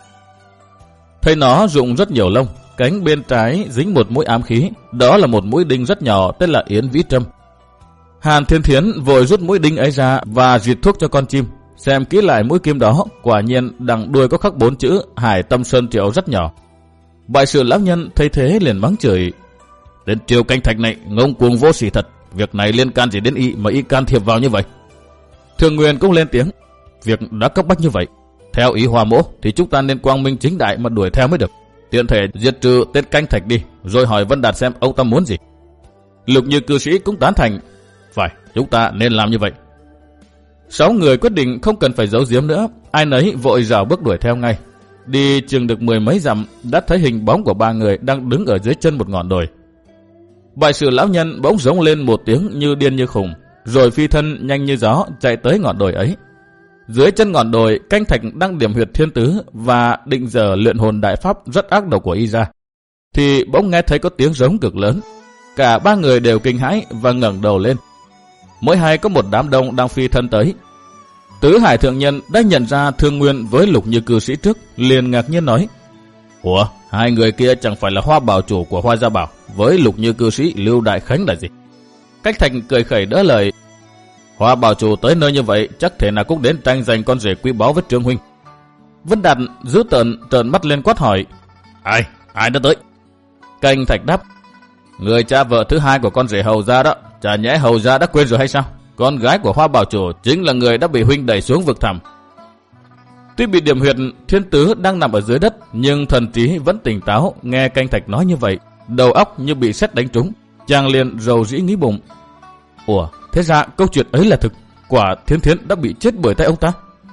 Thấy nó rụng rất nhiều lông, cánh bên trái dính một mũi ám khí, đó là một mũi đinh rất nhỏ tên là Yến Vĩ Trâm. Hàn Thiên Thiến vội rút mũi đinh ấy ra và dịt thuốc cho con chim. Xem kỹ lại mũi kim đó, quả nhiên đằng đuôi có khắc bốn chữ Hải Tâm Sơn Triệu rất nhỏ. Bại sự lão nhân thấy thế liền mắng chửi: Đến Triều Canh Thạch này ngông cuồng vô sỉ thật, việc này liên can gì đến y mà y can thiệp vào như vậy? Thường Nguyên cũng lên tiếng: Việc đã cấp bách như vậy, theo ý Hoa Mỗ thì chúng ta nên quang minh chính đại mà đuổi theo mới được. Tiện thể diệt trừ tên Canh Thạch đi, rồi hỏi Văn Đạt xem ông ta muốn gì. Lục Như cư sĩ cũng tán thành: Phải, chúng ta nên làm như vậy. Sáu người quyết định không cần phải giấu giếm nữa, ai nấy vội rảo bước đuổi theo ngay. Đi chừng được mười mấy dặm đã thấy hình bóng của ba người đang đứng ở dưới chân một ngọn đồi. Bại sự lão nhân bỗng rống lên một tiếng như điên như khùng, rồi phi thân nhanh như gió chạy tới ngọn đồi ấy. Dưới chân ngọn đồi, Canh Thạch đang điểm huyệt thiên tứ và định giờ luyện hồn đại pháp rất ác độc của y ra, thì bỗng nghe thấy có tiếng rống cực lớn. Cả ba người đều kinh hãi và ngẩng đầu lên. Mỗi hai có một đám đông đang phi thân tới. Tứ Hải thượng nhân đã nhận ra Thương Nguyên với Lục Như cư sĩ trước, liền ngạc nhiên nói: Ủa, hai người kia chẳng phải là Hoa Bảo chủ của Hoa Gia Bảo với Lục Như cư sĩ Lưu Đại Khánh là gì? Cách Thạch cười khẩy đỡ lời: Hoa Bảo chủ tới nơi như vậy chắc thể nào cũng đến tranh giành con rể quý báu với Trương huynh. Vân Đạt giữ tợn trợn mắt lên quát hỏi: Ai? Ai đã tới? Canh Thạch đáp: Người cha vợ thứ hai của con rể Hầu gia đó, chả nhẽ Hầu gia đã quên rồi hay sao? Con gái của Hoa Bảo chủ chính là người đã bị huynh đẩy xuống vực thẳm. Tuy bị điểm huyệt, thiên tứ đang nằm ở dưới đất, nhưng thần trí vẫn tỉnh táo. Nghe Canh Thạch nói như vậy, đầu óc như bị sét đánh trúng, chàng liền rầu rĩ nghĩ bụng: Ủa, thế ra câu chuyện ấy là thực, quả Thiên Thiến đã bị chết bởi tay ông ta.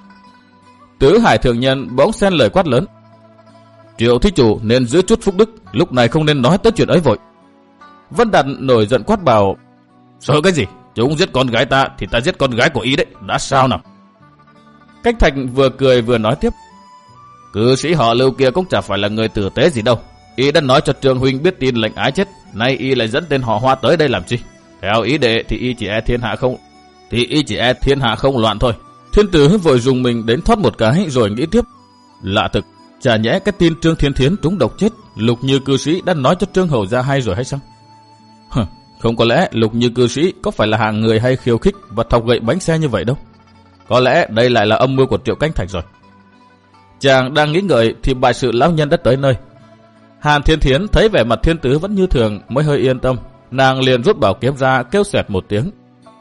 Tứ Hải thượng nhân bỗng xen lời quát lớn: Triệu thí chủ nên giữ chút phúc đức, lúc này không nên nói tới chuyện ấy vội. Vân Đạt nổi giận quát bảo: Sợ cái gì? Chúng giết con gái ta thì ta giết con gái của y đấy, đã sao nào? Cách Thạch vừa cười vừa nói tiếp: Cư sĩ họ Lưu kia cũng chả phải là người tử tế gì đâu. Y đã nói cho Trương huynh biết tin lệnh ái chết, nay y lại dẫn tên họ Hoa tới đây làm chi? Theo ý đệ thì y chỉ e thiên hạ không, thì y chỉ e thiên hạ không loạn thôi. Thiên tử vội dùng mình đến thoát một cái rồi nghĩ tiếp: Lạ thực, chả nhẽ cái tin Trương Thiên Thiến trúng độc chết, Lục Như cư sĩ đã nói cho Trương Hầu gia hay rồi hay sao? Hừ, không có lẽ Lục Như cư sĩ có phải là hạng người hay khiêu khích và thọc gậy bánh xe như vậy đâu. Có lẽ đây lại là âm mưu của Triệu Canh Thạch rồi. Chàng đang nghĩ ngợi thì bại sự lão nhân đã tới nơi. Hàn Thiên Thiến thấy vẻ mặt thiên tứ vẫn như thường mới hơi yên tâm, nàng liền rút bảo kiếm ra kêu xoẹt một tiếng.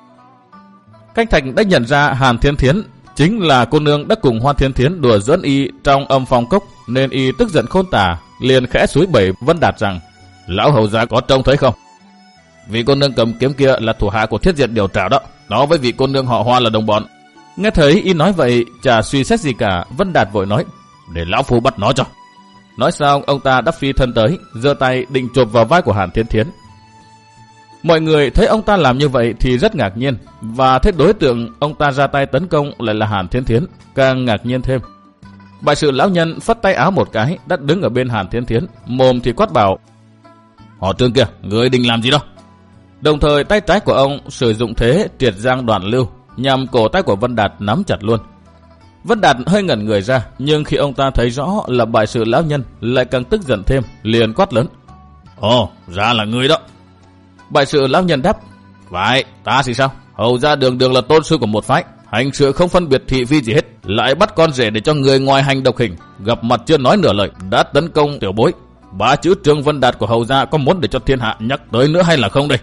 Canh Thạch đã nhận ra Hàn Thiên Thiến chính là cô nương đã cùng Hoa Thiên Thiến đùa giỡn y trong âm phong cốc, nên y tức giận khôn tả, liền khẽ xúi bẩy Vân Đạt rằng: Lão hầu gia có trông thấy không? Vị cô nương cầm kiếm kia là thủ hạ của Thiết Diệt Điều Trảo đó, nó với vị cô nương họ Hoa là đồng bọn. Nghe thấy y nói vậy, chả suy xét gì cả, Vân Đạt vội nói: Để lão phu bắt nó cho. Nói xong ông ta đã phi thân tới, giơ tay định chộp vào vai của Hàn Thiên Thiến. Mọi người thấy ông ta làm như vậy thì rất ngạc nhiên, và thấy đối tượng ông ta ra tay tấn công lại là Hàn Thiên Thiến, càng ngạc nhiên thêm. Bại sự lão nhân phất tay áo một cái, đã đứng ở bên Hàn Thiên Thiến, mồm thì quát bảo: Họ Trương kia, người định làm gì đâu? Đồng thời tay trái của ông sử dụng thế triệt giang đoạn lưu, nhằm cổ tay của Vân Đạt nắm chặt luôn. Vân Đạt hơi ngẩn người ra, nhưng khi ông ta thấy rõ là bại sự lão nhân lại càng tức giận thêm, liền quát lớn: Ồ, ra là người đó. Bại sự lão nhân đáp: Phải, ta thì sao? Hầu ra đường đường là tôn sư của một phái, hành sự không phân biệt thị phi gì hết, lại bắt con rể để cho người ngoài hành độc hình, gặp mặt chưa nói nửa lời đã tấn công tiểu bối. Ba chữ Trương Vân Đạt của hầu gia có muốn để cho thiên hạ nhắc tới nữa hay là không đây?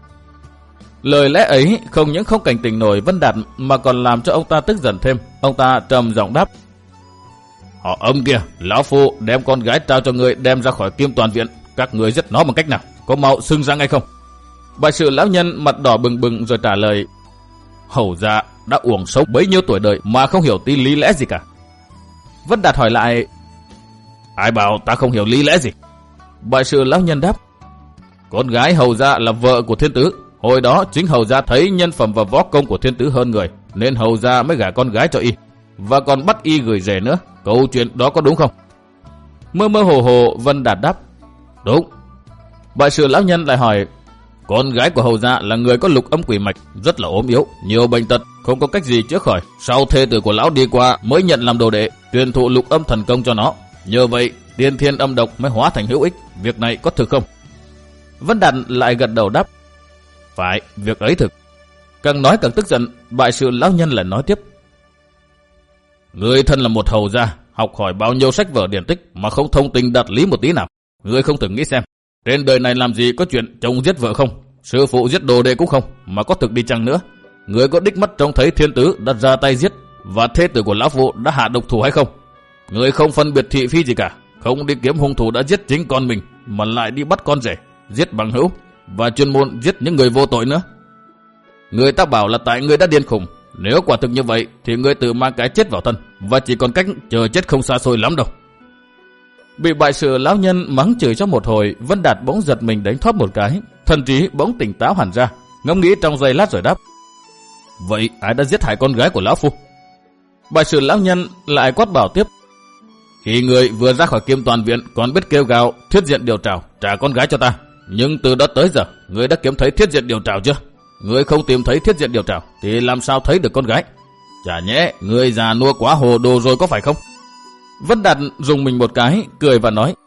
Lời lẽ ấy không những không cảnh tỉnh nổi Vân Đạt mà còn làm cho ông ta tức giận thêm. Ông ta trầm giọng đáp: Họ Âm kia, lão phu đem con gái trao cho người đem ra khỏi Kim Toàn viện, các người giết nó bằng cách nào? Có mau xưng ra ngay không? Bại sự lão nhân mặt đỏ bừng bừng rồi trả lời: Hầu gia đã uổng sống bấy nhiêu tuổi đời mà không hiểu tí lý lẽ gì cả. Vân Đạt hỏi lại: Ai bảo ta không hiểu lý lẽ gì? Bại sự lão nhân đáp: Con gái hầu gia là vợ của thiên tứ. Hồi đó chính hầu gia thấy nhân phẩm và võ công của thiên tứ hơn người, nên hầu gia mới gả con gái cho y, và còn bắt y gửi rể nữa. Câu chuyện đó có đúng không? Mơ mơ hồ hồ Vân Đạt đáp: Đúng. Bại sự lão nhân lại hỏi: Con gái của hầu gia là người có lục âm quỷ mạch, rất là ốm yếu, nhiều bệnh tật, không có cách gì chữa khỏi. Sau thê tử của lão đi qua mới nhận làm đồ đệ, truyền thụ lục âm thần công cho nó. Nhờ vậy tiên thiên âm độc mới hóa thành hữu ích. Việc này có thực không? Vân Đạt lại gật đầu đáp: Phải, việc ấy thực. Càng nói càng tức giận, bại sự lão nhân lại nói tiếp: Người thân là một hầu gia, học hỏi bao nhiêu sách vở điển tích mà không thông tình đạt lý một tí nào. Người không từng nghĩ xem, trên đời này làm gì có chuyện chồng giết vợ không, sư phụ giết đồ đệ cũng không, mà có thực đi chăng nữa. Người có đích mắt trông thấy thiên tứ đã ra tay giết, và thế tử của lão phụ đã hạ độc thủ hay không? Người không phân biệt thị phi gì cả, không đi kiếm hung thủ đã giết chính con mình, mà lại đi bắt con rể, giết bằng hữu, và chuyên môn giết những người vô tội nữa. Người ta bảo là tại người đã điên khùng. Nếu quả thực như vậy thì người tự mang cái chết vào thân, và chỉ còn cách chờ chết không xa xôi lắm đâu. Bị bại sự lão nhân mắng chửi cho một hồi, Vân Đạt bỗng giật mình đánh thoát một cái, thần trí bỗng tỉnh táo hẳn ra, ngẫm nghĩ trong giây lát rồi đáp: Vậy ai đã giết hại con gái của lão phu? Bại sự lão nhân lại quát bảo tiếp: Khi người vừa ra khỏi Kim Toàn viện còn biết kêu gào thiết diện điều trảo trả con gái cho ta, nhưng từ đó tới giờ người đã kiếm thấy thiết diện điều trảo chưa? Người không tìm thấy thiết diện điều trảo thì làm sao thấy được con gái? Chả nhẽ người già nua quá hồ đồ rồi có phải không? Vân Đạt dùng mình một cái, cười và nói: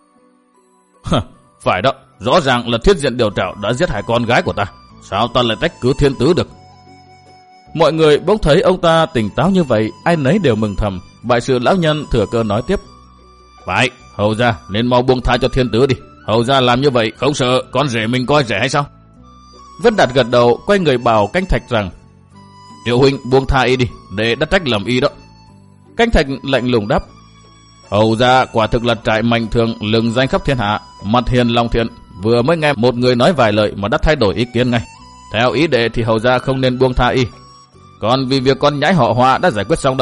Phải đó, rõ ràng là thiết diện điều trảo đã giết hại con gái của ta. Sao ta lại trách cứ Thiên Tứ được? Mọi người bỗng thấy ông ta tỉnh táo như vậy, ai nấy đều mừng thầm. Bại sự lão nhân thừa cơ nói tiếp: Phải, hầu gia nên mau buông tha cho Thiên Tứ đi. Hầu gia làm như vậy không sợ con rể mình coi rẻ hay sao? Vân Đạt gật đầu, quay người bảo Canh Thạch rằng: Triệu huynh buông tha y đi, để đã trách lầm y đó. Canh Thạch lạnh lùng đáp: Hầu gia quả thực là trại mạnh thường lừng danh khắp thiên hạ, mặt hiền lòng thiện, vừa mới nghe một người nói vài lời mà đã thay đổi ý kiến ngay. Theo ý đệ thì hầu gia không nên buông tha y. Còn vì việc con nhãi họ Hoa đã giải quyết xong đâu.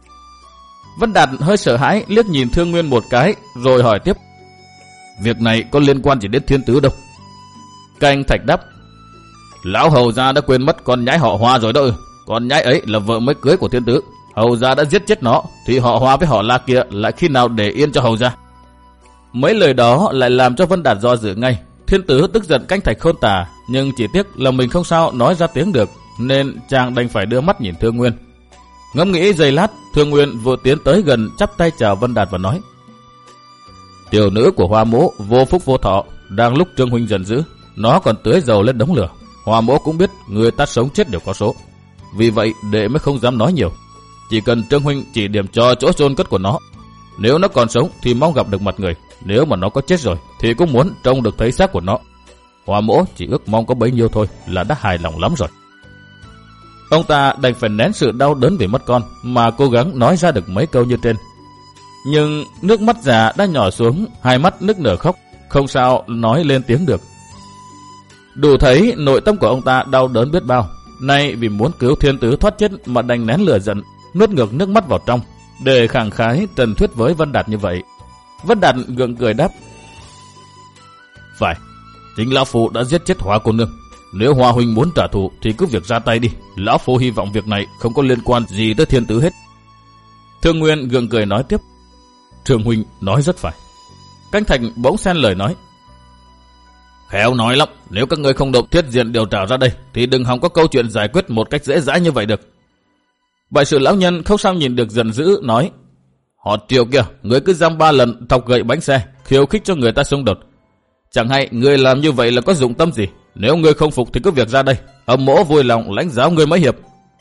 Vân Đạt hơi sợ hãi liếc nhìn Thương Nguyên một cái, rồi hỏi tiếp: Việc này có liên quan gì đến Thiên Tứ đâu? Canh Thạch đáp: Lão hầu gia đã quên mất con nhãi họ Hoa rồi đó. Con nhãi ấy là vợ mới cưới của Thiên Tứ. Hầu gia đã giết chết nó thì họ Hoa với họ La kia lại khi nào để yên cho hầu gia? Mấy lời đó lại làm cho Vân Đạt do dự ngay. Thiên Tứ tức giận Canh Thạch khôn tả, nhưng chỉ tiếc là mình không sao nói ra tiếng được, nên chàng đành phải đưa mắt nhìn Thương Nguyên. Ngẫm nghĩ giây lát, Thương Nguyên vừa tiến tới gần, chắp tay chào Vân Đạt và nói: Tiểu nữ của Hoa Mỗ vô phúc vô thọ, đang lúc Trương huynh giận dữ, nó còn tưới dầu lên đống lửa. Hoa Mỗ cũng biết người ta sống chết đều có số, vì vậy đệ mới không dám nói nhiều. Chỉ cần Trương huynh chỉ điểm cho chỗ chôn cất của nó. Nếu nó còn sống thì mong gặp được mặt người, nếu mà nó có chết rồi thì cũng muốn trông được thấy xác của nó. Hoa Mỗ chỉ ước mong có bấy nhiêu thôi là đã hài lòng lắm rồi. Ông ta đành phải nén sự đau đớn vì mất con mà cố gắng nói ra được mấy câu như trên. Nhưng nước mắt già đã nhỏ xuống, hai mắt nức nở khóc, không sao nói lên tiếng được. Đủ thấy nội tâm của ông ta đau đớn biết bao. Nay vì muốn cứu Thiên Tứ thoát chết mà đành nén lửa giận, nuốt ngược nước mắt vào trong, để khẳng khái trần thuyết với Vân Đạt như vậy. Vân Đạt gượng cười đáp: Phải, chính lão phu đã giết chết Hoa cô nương. Nếu Hoa huynh muốn trả thù thì cứ việc ra tay đi. Lão phu hy vọng việc này không có liên quan gì tới Thiên Tứ hết. Thương Nguyên gượng cười nói tiếp: Trương huynh nói rất phải. Canh Thạch bỗng xen lời nói: Khéo nói lắm, nếu các ngươi không động thiết diện điều trảo ra đây thì đừng hòng có câu chuyện giải quyết một cách dễ dãi như vậy được. Bại sự lão nhân không sao nhìn được giận dữ nói: Họ Triệu kia, người cứ giam ba lần thọc gậy bánh xe, khiêu khích cho người ta xung đột. Chẳng hay người làm như vậy là có dụng tâm gì. Nếu người không phục thì cứ việc ra đây, Âm Mỗ vui lòng lãnh giáo người mấy hiệp.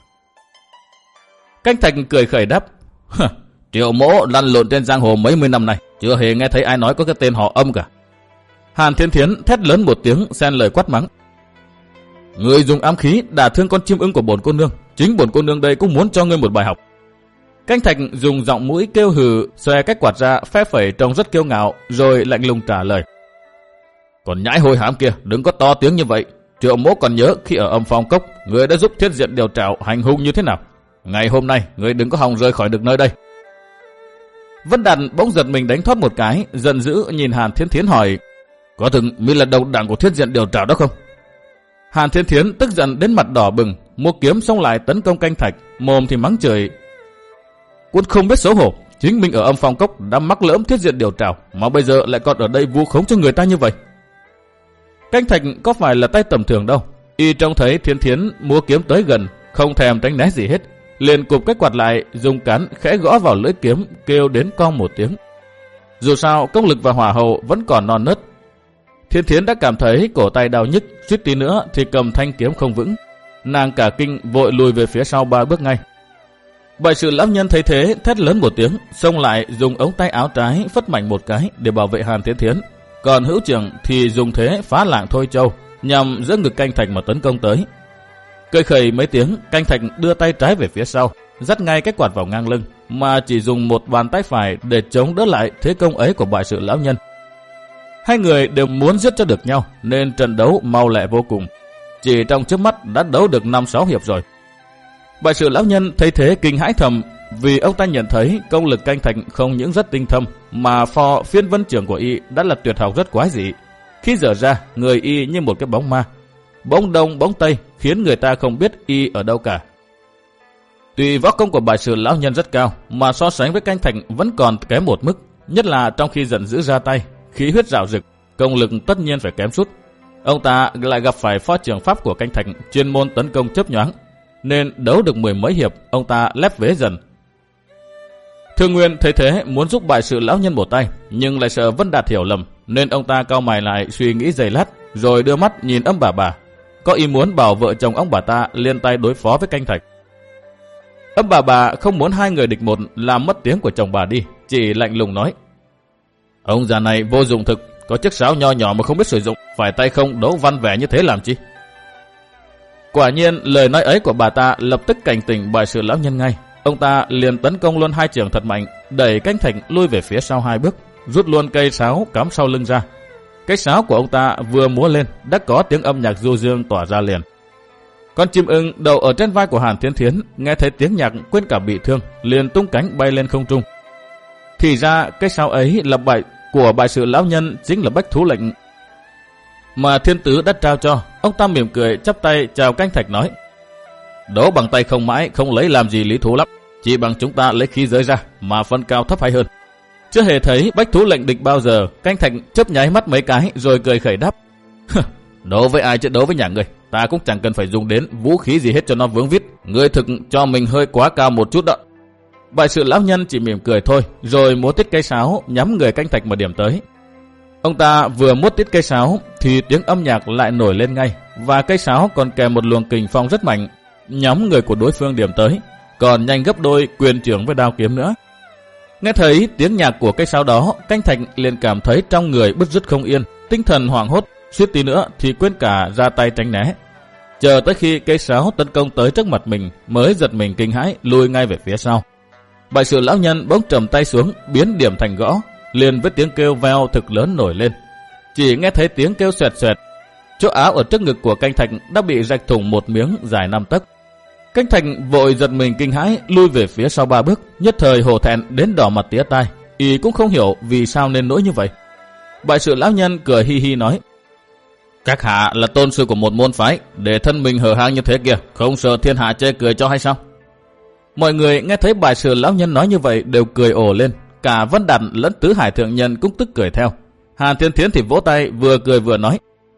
Canh Thạch cười khẩy đáp: Triệu Mỗ lăn lộn trên giang hồ mấy mươi năm này, chưa hề nghe thấy ai nói có cái tên họ Âm cả. Hàn Thiên Thiến thét lớn một tiếng, xen lời quát mắng: Người dùng ám khí đả thương con chim ưng của bổn cô nương, chính bổn cô nương đây cũng muốn cho ngươi một bài học. Canh Thạch dùng giọng mũi kêu hừ, xòe cách quạt ra, phe phẩy trông rất kiêu ngạo, rồi lạnh lùng trả lời: Còn nhãi hôi hám kia, đừng có to tiếng như vậy. Triệu Mỗ còn nhớ khi ở Âm Phong Cốc, người đã giúp thiết diện điều trảo hành hung như thế nào. Ngày hôm nay, người đừng có hòng rời khỏi được nơi đây. Vân Đạt bỗng giật mình đánh thoát một cái, giận dữ nhìn Hàn Thiên Thiến hỏi: Có thực mi là đầu đảng của thiết diện điều trảo đó không? Hàn Thiên Thiến tức giận đến mặt đỏ bừng, mua kiếm xông lại tấn công Canh Thạch, mồm thì mắng chửi: Quân không biết xấu hổ, chính mình ở Âm Phong Cốc đã mắc lỡm thiết diện điều trảo, mà bây giờ lại còn ở đây vu khống cho người ta như vậy. Canh Thạch có phải là tay tầm thường đâu, y trông thấy Thiên Thiến múa kiếm tới gần, không thèm tránh né gì hết, liền cụp cái quạt lại, dùng cán khẽ gõ vào lưỡi kiếm, kêu đến cong một tiếng. Dù sao công lực và hỏa hậu vẫn còn non nớt. Thiên Thiến đã cảm thấy cổ tay đau nhức, suýt tí nữa thì cầm thanh kiếm không vững. Nàng cả kinh vội lùi về phía sau ba bước ngay. Bại sự lão nhân thấy thế thét lớn một tiếng, xông lại dùng ống tay áo trái phất mạnh một cái để bảo vệ Hàn Thiên Thiến. Còn hữu trưởng thì dùng thế phá lạng thôi châu, nhằm giữa ngực Canh Thạch mà tấn công tới. Cười khẩy mấy tiếng, Canh Thạch đưa tay trái về phía sau, dắt ngay cái quạt vào ngang lưng, mà chỉ dùng một bàn tay phải để chống đỡ lại thế công ấy của bại sự lão nhân. Hai người đều muốn giết cho được nhau, nên trận đấu mau lẹ vô cùng. chỉ trong chớp mắt đã đấu được năm sáu hiệp rồi. Bại sự lão nhân thấy thế kinh hãi thầm, vì ông ta nhận thấy công lực Canh Thạch không những rất tinh thâm, mà phò phiên vân trưởng của y đã là tuyệt học rất quái dị. Khi dở ra, người y như một cái bóng ma, bóng đông bóng tây, khiến người ta không biết y ở đâu cả. Tuy võ công của bại sự lão nhân rất cao, mà so sánh với Canh Thạch vẫn còn kém một mức, nhất là trong khi giận dữ ra tay, khí huyết rạo rực, công lực tất nhiên phải kém sút. Ông ta lại gặp phải phó trưởng pháp của Canh Thạch chuyên môn tấn công chớp nhoáng, nên đấu được mười mấy hiệp, ông ta lép vế dần. Thương Nguyên thấy thế muốn giúp bại sự lão nhân một tay, nhưng lại sợ Vân Đạt hiểu lầm, nên ông ta cau mày lại suy nghĩ giây lát, rồi đưa mắt nhìn Âm Bà Bà, có ý muốn bảo vợ chồng ông bà ta liên tay đối phó với Canh Thạch. Âm Bà Bà không muốn hai người địch một làm mất tiếng của chồng bà đi, chỉ lạnh lùng nói: ông già này vô dụng thực, có chiếc sáo nho nhỏ mà không biết sử dụng, phải tay không đấu văn vẻ như thế làm chi? Quả nhiên lời nói ấy của bà ta lập tức cảnh tỉnh bại sự lão nhân ngay. Ông ta liền tấn công luôn hai chưởng thật mạnh, đẩy Canh Thạch lui về phía sau hai bước, rút luôn cây sáo cắm sau lưng ra. Cái sáo của ông ta vừa múa lên đã có tiếng âm nhạc du dương tỏa ra liền. Con chim ưng đậu ở trên vai của Hàn Thiên Thiến nghe thấy tiếng nhạc quên cả bị thương, liền tung cánh bay lên không trung. Thì ra cái sáo ấy là bại của bại sự lão nhân, chính là bách thú lệnh mà thiên tứ đã trao cho. Ông ta mỉm cười chắp tay chào Canh Thạch nói: đấu bằng tay không mãi, không lấy làm gì lý thú lắm, chỉ bằng chúng ta lấy khí giới ra mà phân cao thấp hay hơn. Chưa hề thấy bách thú lệnh địch bao giờ. Canh Thạch chớp nháy mắt mấy cái rồi cười khẩy đáp: đấu với ai chứ đấu với nhà ngươi, ta cũng chẳng cần phải dùng đến vũ khí gì hết cho nó vướng vít, ngươi thực cho mình hơi quá cao một chút đó. Bại sự lão nhân chỉ mỉm cười thôi, rồi múa tiết cây sáo nhắm người Canh Thạch mà điểm tới. Ông ta vừa múa tiết cây sáo thì tiếng âm nhạc lại nổi lên ngay, và cây sáo còn kèm một luồng kình phong rất mạnh, nhắm người của đối phương điểm tới, còn nhanh gấp đôi quyền trưởng với đao kiếm nữa. Nghe thấy tiếng nhạc của cây sáo đó, Canh Thạch liền cảm thấy trong người bứt rứt không yên, tinh thần hoảng hốt, suýt tí nữa thì quên cả ra tay tránh né. Chờ tới khi cây sáo tấn công tới trước mặt mình mới giật mình kinh hãi lùi ngay về phía sau. Bại sự lão nhân bỗng trầm tay xuống, biến điểm thành gõ, liền với tiếng kêu veo thực lớn nổi lên. Chỉ nghe thấy tiếng kêu xoẹt xoẹt, chỗ áo ở trước ngực của Canh Thạch đã bị rạch thủng một miếng dài năm tấc. Canh Thạch vội giật mình kinh hãi lui về phía sau ba bước, nhất thời hổ thẹn đến đỏ mặt tía tai, y cũng không hiểu vì sao nên nỗi như vậy. Bại sự lão nhân cười hi hi nói: các hạ là tôn sư của một môn phái, để thân mình hở hang như thế kìa, không sợ thiên hạ chê cười cho hay sao? Mọi người nghe thấy bại sự lão nhân nói như vậy đều cười ồ lên, cả Vân Đạt lẫn Tứ Hải thượng nhân cũng tức cười theo. Hàn Thiên Thiến thì vỗ tay vừa cười vừa nói: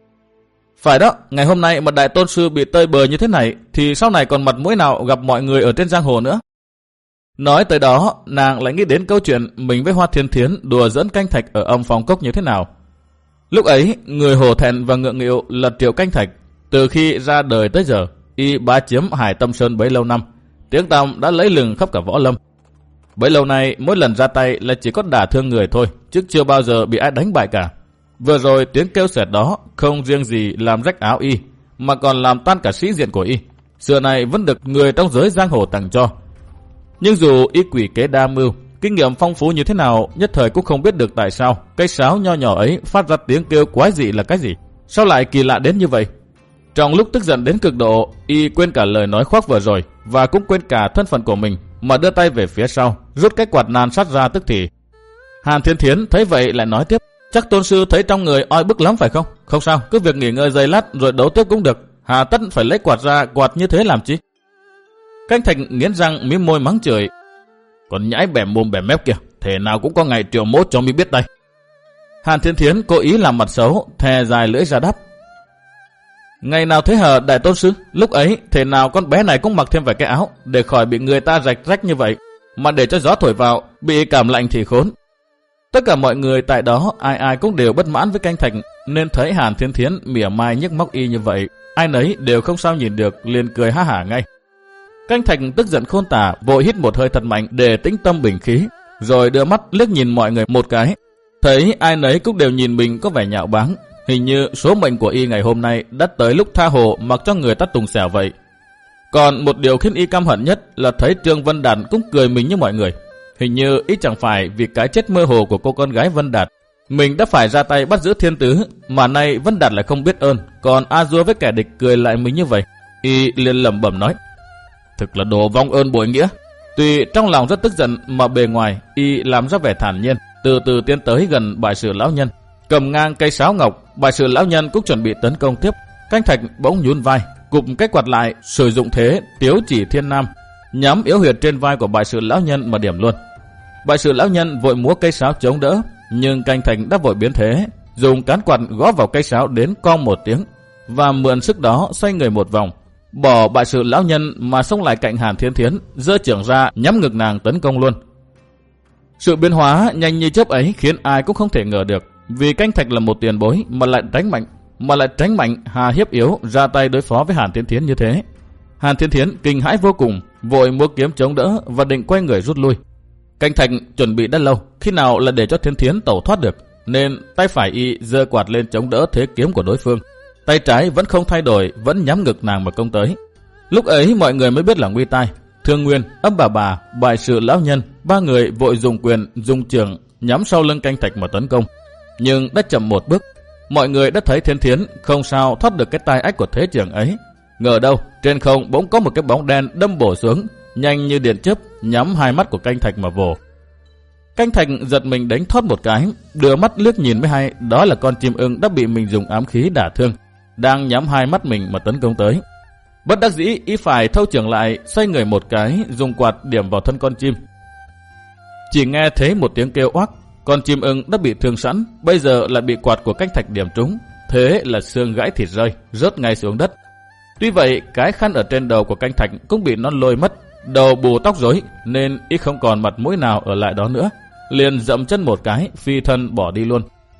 phải đó, ngày hôm nay mà đại tôn sư bị tơi bời như thế này thì sau này còn mặt mũi nào gặp mọi người ở trên giang hồ nữa. Nói tới đó, nàng lại nghĩ đến câu chuyện mình với Hoa Thiên Thiến đùa dẫn Canh Thạch ở âm phòng cốc như thế nào. Lúc ấy, người hổ thẹn và ngượng nghịu là Triệu Canh Thạch. Từ khi ra đời tới giờ, y bá chiếm Hải Tâm Sơn bấy lâu năm, tiếng tăm đã lấy lừng khắp cả võ lâm. Bấy lâu nay mỗi lần ra tay là chỉ có đả thương người thôi, chứ chưa bao giờ bị ai đánh bại cả. Vừa rồi tiếng kêu sẹt đó không riêng gì làm rách áo y, mà còn làm tan cả sĩ diện của y. Xưa này vẫn được người trong giới giang hồ tặng cho. Nhưng dù y quỷ kế đa mưu, kinh nghiệm phong phú như thế nào, nhất thời cũng không biết được tại sao cây sáo nho nhỏ ấy phát ra tiếng kêu quái dị là cái gì, sao lại kỳ lạ đến như vậy. Trong lúc tức giận đến cực độ, y quên cả lời nói khoác vừa rồi, và cũng quên cả thân phận của mình, mà đưa tay về phía sau, rút cái quạt nan sát ra tức thì. Hàn Thiên Thiến thấy vậy lại nói tiếp: chắc tôn sư thấy trong người oi bức lắm phải không? Không sao, cứ việc nghỉ ngơi giây lát rồi đấu tiếp cũng được, hà tất phải lấy quạt ra quạt như thế làm chi? Canh Thạch nghiến răng mím môi mắng chửi: còn nhãi bẻ mồm bẻ mép kìa, thể nào cũng có ngày triệu mốt cho mi biết đây. Hàn Thiên Thiến cố ý làm mặt xấu, thè dài lưỡi ra đáp: ngày nào thế hả đại tôn sư? Lúc ấy thể nào con bé này cũng mặc thêm vài cái áo để khỏi bị người ta rạch rách như vậy, mà để cho gió thổi vào bị cảm lạnh thì khốn. Tất cả mọi người tại đó ai ai cũng đều bất mãn với Canh Thạch, nên thấy Hàn Thiên Thiến mỉa mai nhức móc y như vậy, ai nấy đều không sao nhìn được, liền cười ha hả ngay. Canh Thạch tức giận khôn tả, vội hít một hơi thật mạnh để tĩnh tâm bình khí, rồi đưa mắt liếc nhìn mọi người một cái, thấy ai nấy cũng đều nhìn mình có vẻ nhạo báng. Hình như số mệnh của y ngày hôm nay đã tới lúc tha hồ mặc cho người ta tùng xẻo vậy. Còn một điều khiến y căm hận nhất là thấy Trương Vân Đạt cũng cười mình như mọi người. Hình như y chẳng phải vì cái chết mơ hồ của cô con gái Vân Đạt Mình đã phải ra tay bắt giữ Thiên Tứ, mà nay Vân Đạt lại không biết ơn, còn a dua với kẻ địch cười lại mình như vậy. Y liền lẩm bẩm nói: thực là đồ vong ơn bội nghĩa. Tuy trong lòng rất tức giận mà bề ngoài Y làm ra vẻ thản nhiên, từ từ tiến tới gần Bại Sử lão nhân, cầm ngang cây sáo ngọc. Bại Sử lão nhân cũng chuẩn bị tấn công tiếp. Canh Thạch bỗng nhún vai, cụp cái quạt lại, sử dụng thế tiếu chỉ thiên nam, nhắm yếu huyệt trên vai của Bại Sử lão nhân mà điểm luôn. Bại Sử lão nhân vội múa cây sáo chống đỡ, nhưng Canh Thạch đã vội biến thế, dùng cán quạt gõ vào cây sáo đến cong một tiếng, và mượn sức đó xoay người một vòng, bỏ Bại Sử lão nhân mà xông lại cạnh Hàn Thiên Thiến, giơ chưởng ra nhắm ngực nàng tấn công luôn. Sự biến hóa nhanh như chớp ấy khiến ai cũng không thể ngờ được, vì Canh Thạch là một tiền bối mà lại tránh mạnh, mà lại tránh mạnh hà hiếp yếu ra tay đối phó với Hàn Thiên Thiến như thế. Hàn Thiên Thiến kinh hãi vô cùng, vội múa kiếm chống đỡ và định quay người rút lui. Canh Thạch chuẩn bị đã lâu, khi nào là để cho Thiên Thiến tẩu thoát được, nên tay phải Y giơ quạt lên chống đỡ thế kiếm của đối phương, tay trái vẫn không thay đổi, vẫn nhắm ngực nàng mà công tới. Lúc ấy mọi người mới biết là nguy tai. Thương Nguyên, Âm Bà Bà, Bại Sử lão nhân, ba người vội dùng quyền, dùng chưởng nhắm sau lưng Canh Thạch mà tấn công. Nhưng đã chậm một bước, mọi người đã thấy Thiên Thiến không sao thoát được cái tai ách của thế chưởng ấy. Ngờ đâu trên không bỗng có một cái bóng đen đâm bổ xuống, nhanh như điện chớp, nhắm hai mắt của Canh Thạch mà vồ. Canh Thạch giật mình đánh thoát một cái, đưa mắt liếc nhìn mới hay đó là con chim ưng đã bị mình dùng ám khí đả thương, đang nhắm hai mắt mình mà tấn công tới. Bất đắc dĩ Y phải thâu trưởng lại, xoay người một cái, dùng quạt điểm vào thân con chim. Chỉ nghe thấy một tiếng kêu oác, con chim ưng đã bị thương sẵn, bây giờ lại bị quạt của Canh Thạch điểm trúng, thế là xương gãy thịt rơi, rớt ngay xuống đất. Tuy vậy cái khăn ở trên đầu của Canh Thạch cũng bị nó lôi mất, đầu bù tóc rối, nên Y không còn mặt mũi nào ở lại đó nữa, liền dậm chân một cái, phi thân bỏ đi luôn.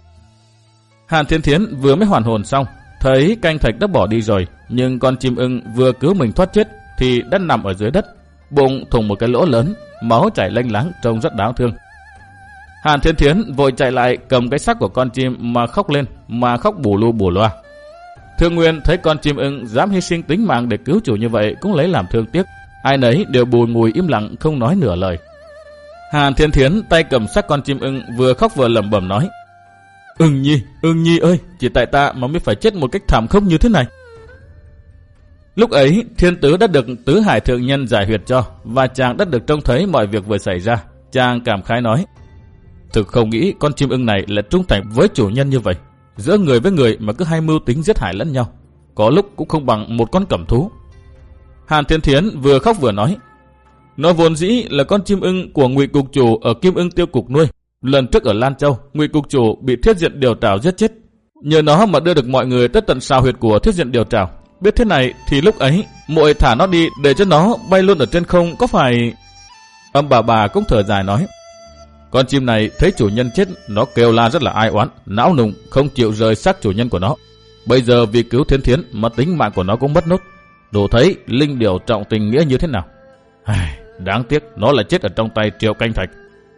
Hàn Thiên Thiến vừa mới hoàn hồn xong, thấy Canh Thạch đã bỏ đi rồi, nhưng con chim ưng vừa cứu mình thoát chết thì đã nằm ở dưới đất, bụng thủng một cái lỗ lớn, máu chảy lênh láng, trông rất đáng thương. Hàn Thiên Thiến vội chạy lại cầm cái xác của con chim mà khóc lên, mà khóc bù lu bù loa. Thương Nguyên thấy con chim ưng dám hy sinh tính mạng để cứu chủ như vậy cũng lấy làm thương tiếc, ai nấy đều bùi ngùi im lặng không nói nửa lời. Hàn Thiên Thiến tay cầm xác con chim ưng vừa khóc vừa lẩm bẩm nói: Ưng Nhi, Ưng Nhi ơi, chỉ tại ta mà mới phải chết một cách thảm khốc như thế này. Lúc ấy Thiên Tứ đã được Tứ Hải thượng nhân giải huyệt cho, và chàng đã được trông thấy mọi việc vừa xảy ra. Chàng cảm khái nói: thực không nghĩ con chim ưng này là trung thành với chủ nhân như vậy, giữa người với người mà cứ hay mưu tính giết hại lẫn nhau, có lúc cũng không bằng một con cẩm thú. Hàn Thiên Thiến vừa khóc vừa nói: nó vốn dĩ là con chim ưng của Ngụy cục chủ ở Kim Ưng Tiêu cục nuôi. Lần trước ở Lan Châu, Ngụy cục chủ bị Thiết Diện Điều Trảo giết chết, nhờ nó mà đưa được mọi người tới tận sào huyệt của Thiết Diện Điều Trảo. Biết thế này thì lúc ấy muội thả nó đi để cho nó bay luôn ở trên không, có phải? Âm Bà Bà cũng thở dài nói: con chim này thấy chủ nhân chết, nó kêu la rất là ai oán, não nùng, không chịu rời xác chủ nhân của nó. Bây giờ vì cứu Thiên Thiến mà tính mạng của nó cũng mất nốt. Đủ thấy linh điểu trọng tình nghĩa như thế nào. Ai, đáng tiếc nó lại chết ở trong tay Triệu Canh Thạch.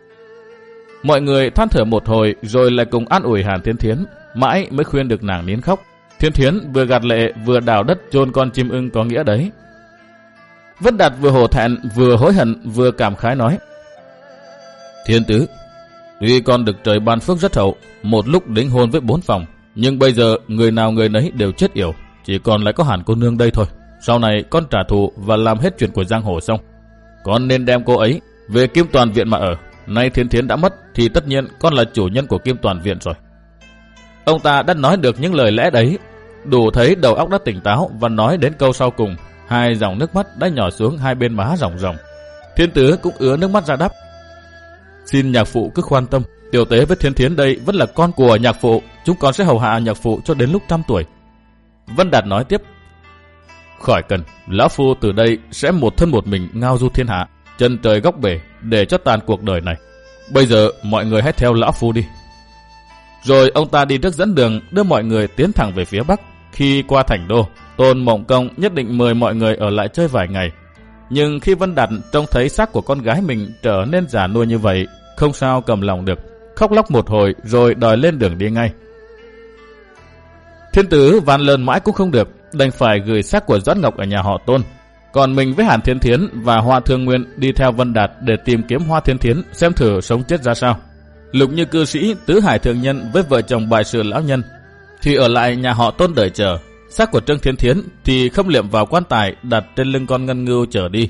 Mọi người than thở một hồi rồi lại cùng an ủi Hàn Thiên Thiến, mãi mới khuyên được nàng nín khóc. Thiên Thiến vừa gạt lệ vừa đào đất chôn con chim ưng có nghĩa đấy. Vân Đạt vừa hổ thẹn vừa hối hận vừa cảm khái nói: Thiên Tứ, tuy con được trời ban phước rất hậu, một lúc đính hôn với bốn phòng, nhưng bây giờ người nào người nấy đều chết yểu, chỉ còn lại có Hàn cô nương đây thôi. Sau này con trả thù và làm hết chuyện của giang hồ xong, con nên đem cô ấy về Kim Toàn Viện mà ở. Nay Thiên Thiến đã mất thì tất nhiên con là chủ nhân của Kim Toàn Viện rồi. Ông ta đã nói được những lời lẽ đấy, đủ thấy đầu óc đã tỉnh táo, và nói đến câu sau cùng, hai dòng nước mắt đã nhỏ xuống hai bên má ròng ròng. Thiên Tứ cũng ứa nước mắt ra đáp: xin nhạc phụ cứ khoan tâm, tiểu tế với Thiên Thiến đây vẫn là con của nhạc phụ, chúng con sẽ hầu hạ nhạc phụ cho đến lúc trăm tuổi. Vân Đạt nói tiếp: khỏi cần, lão phu từ đây sẽ một thân một mình ngao du thiên hạ, chân trời góc bể để cho tàn cuộc đời này. Bây giờ mọi người hãy theo lão phu đi. Rồi ông ta đi trước dẫn đường, đưa mọi người tiến thẳng về phía bắc. Khi qua thành đô, Tôn Mộng Công nhất định mời mọi người ở lại chơi vài ngày. Nhưng khi Vân Đạt trông thấy xác của con gái mình trở nên già nua như vậy, không sao cầm lòng được, khóc lóc một hồi rồi đòi lên đường đi ngay. Thiên Tứ van lơn mãi cũng không được, đành phải gửi xác của Doãn Ngọc ở nhà họ Tôn. Còn mình với Hàn Thiên Thiến và Hoa Thương Nguyên đi theo Vân Đạt để tìm kiếm Hoa Thiên Thiến xem thử sống chết ra sao. Lục Như cư sĩ Tứ Hải Thượng Nhân với vợ chồng Bài Sự lão nhân thì ở lại nhà họ Tôn đợi chờ. Xác của Trương Thiên Thiến thì không liệm vào quan tài đặt trên lưng con ngân ngưu chở đi.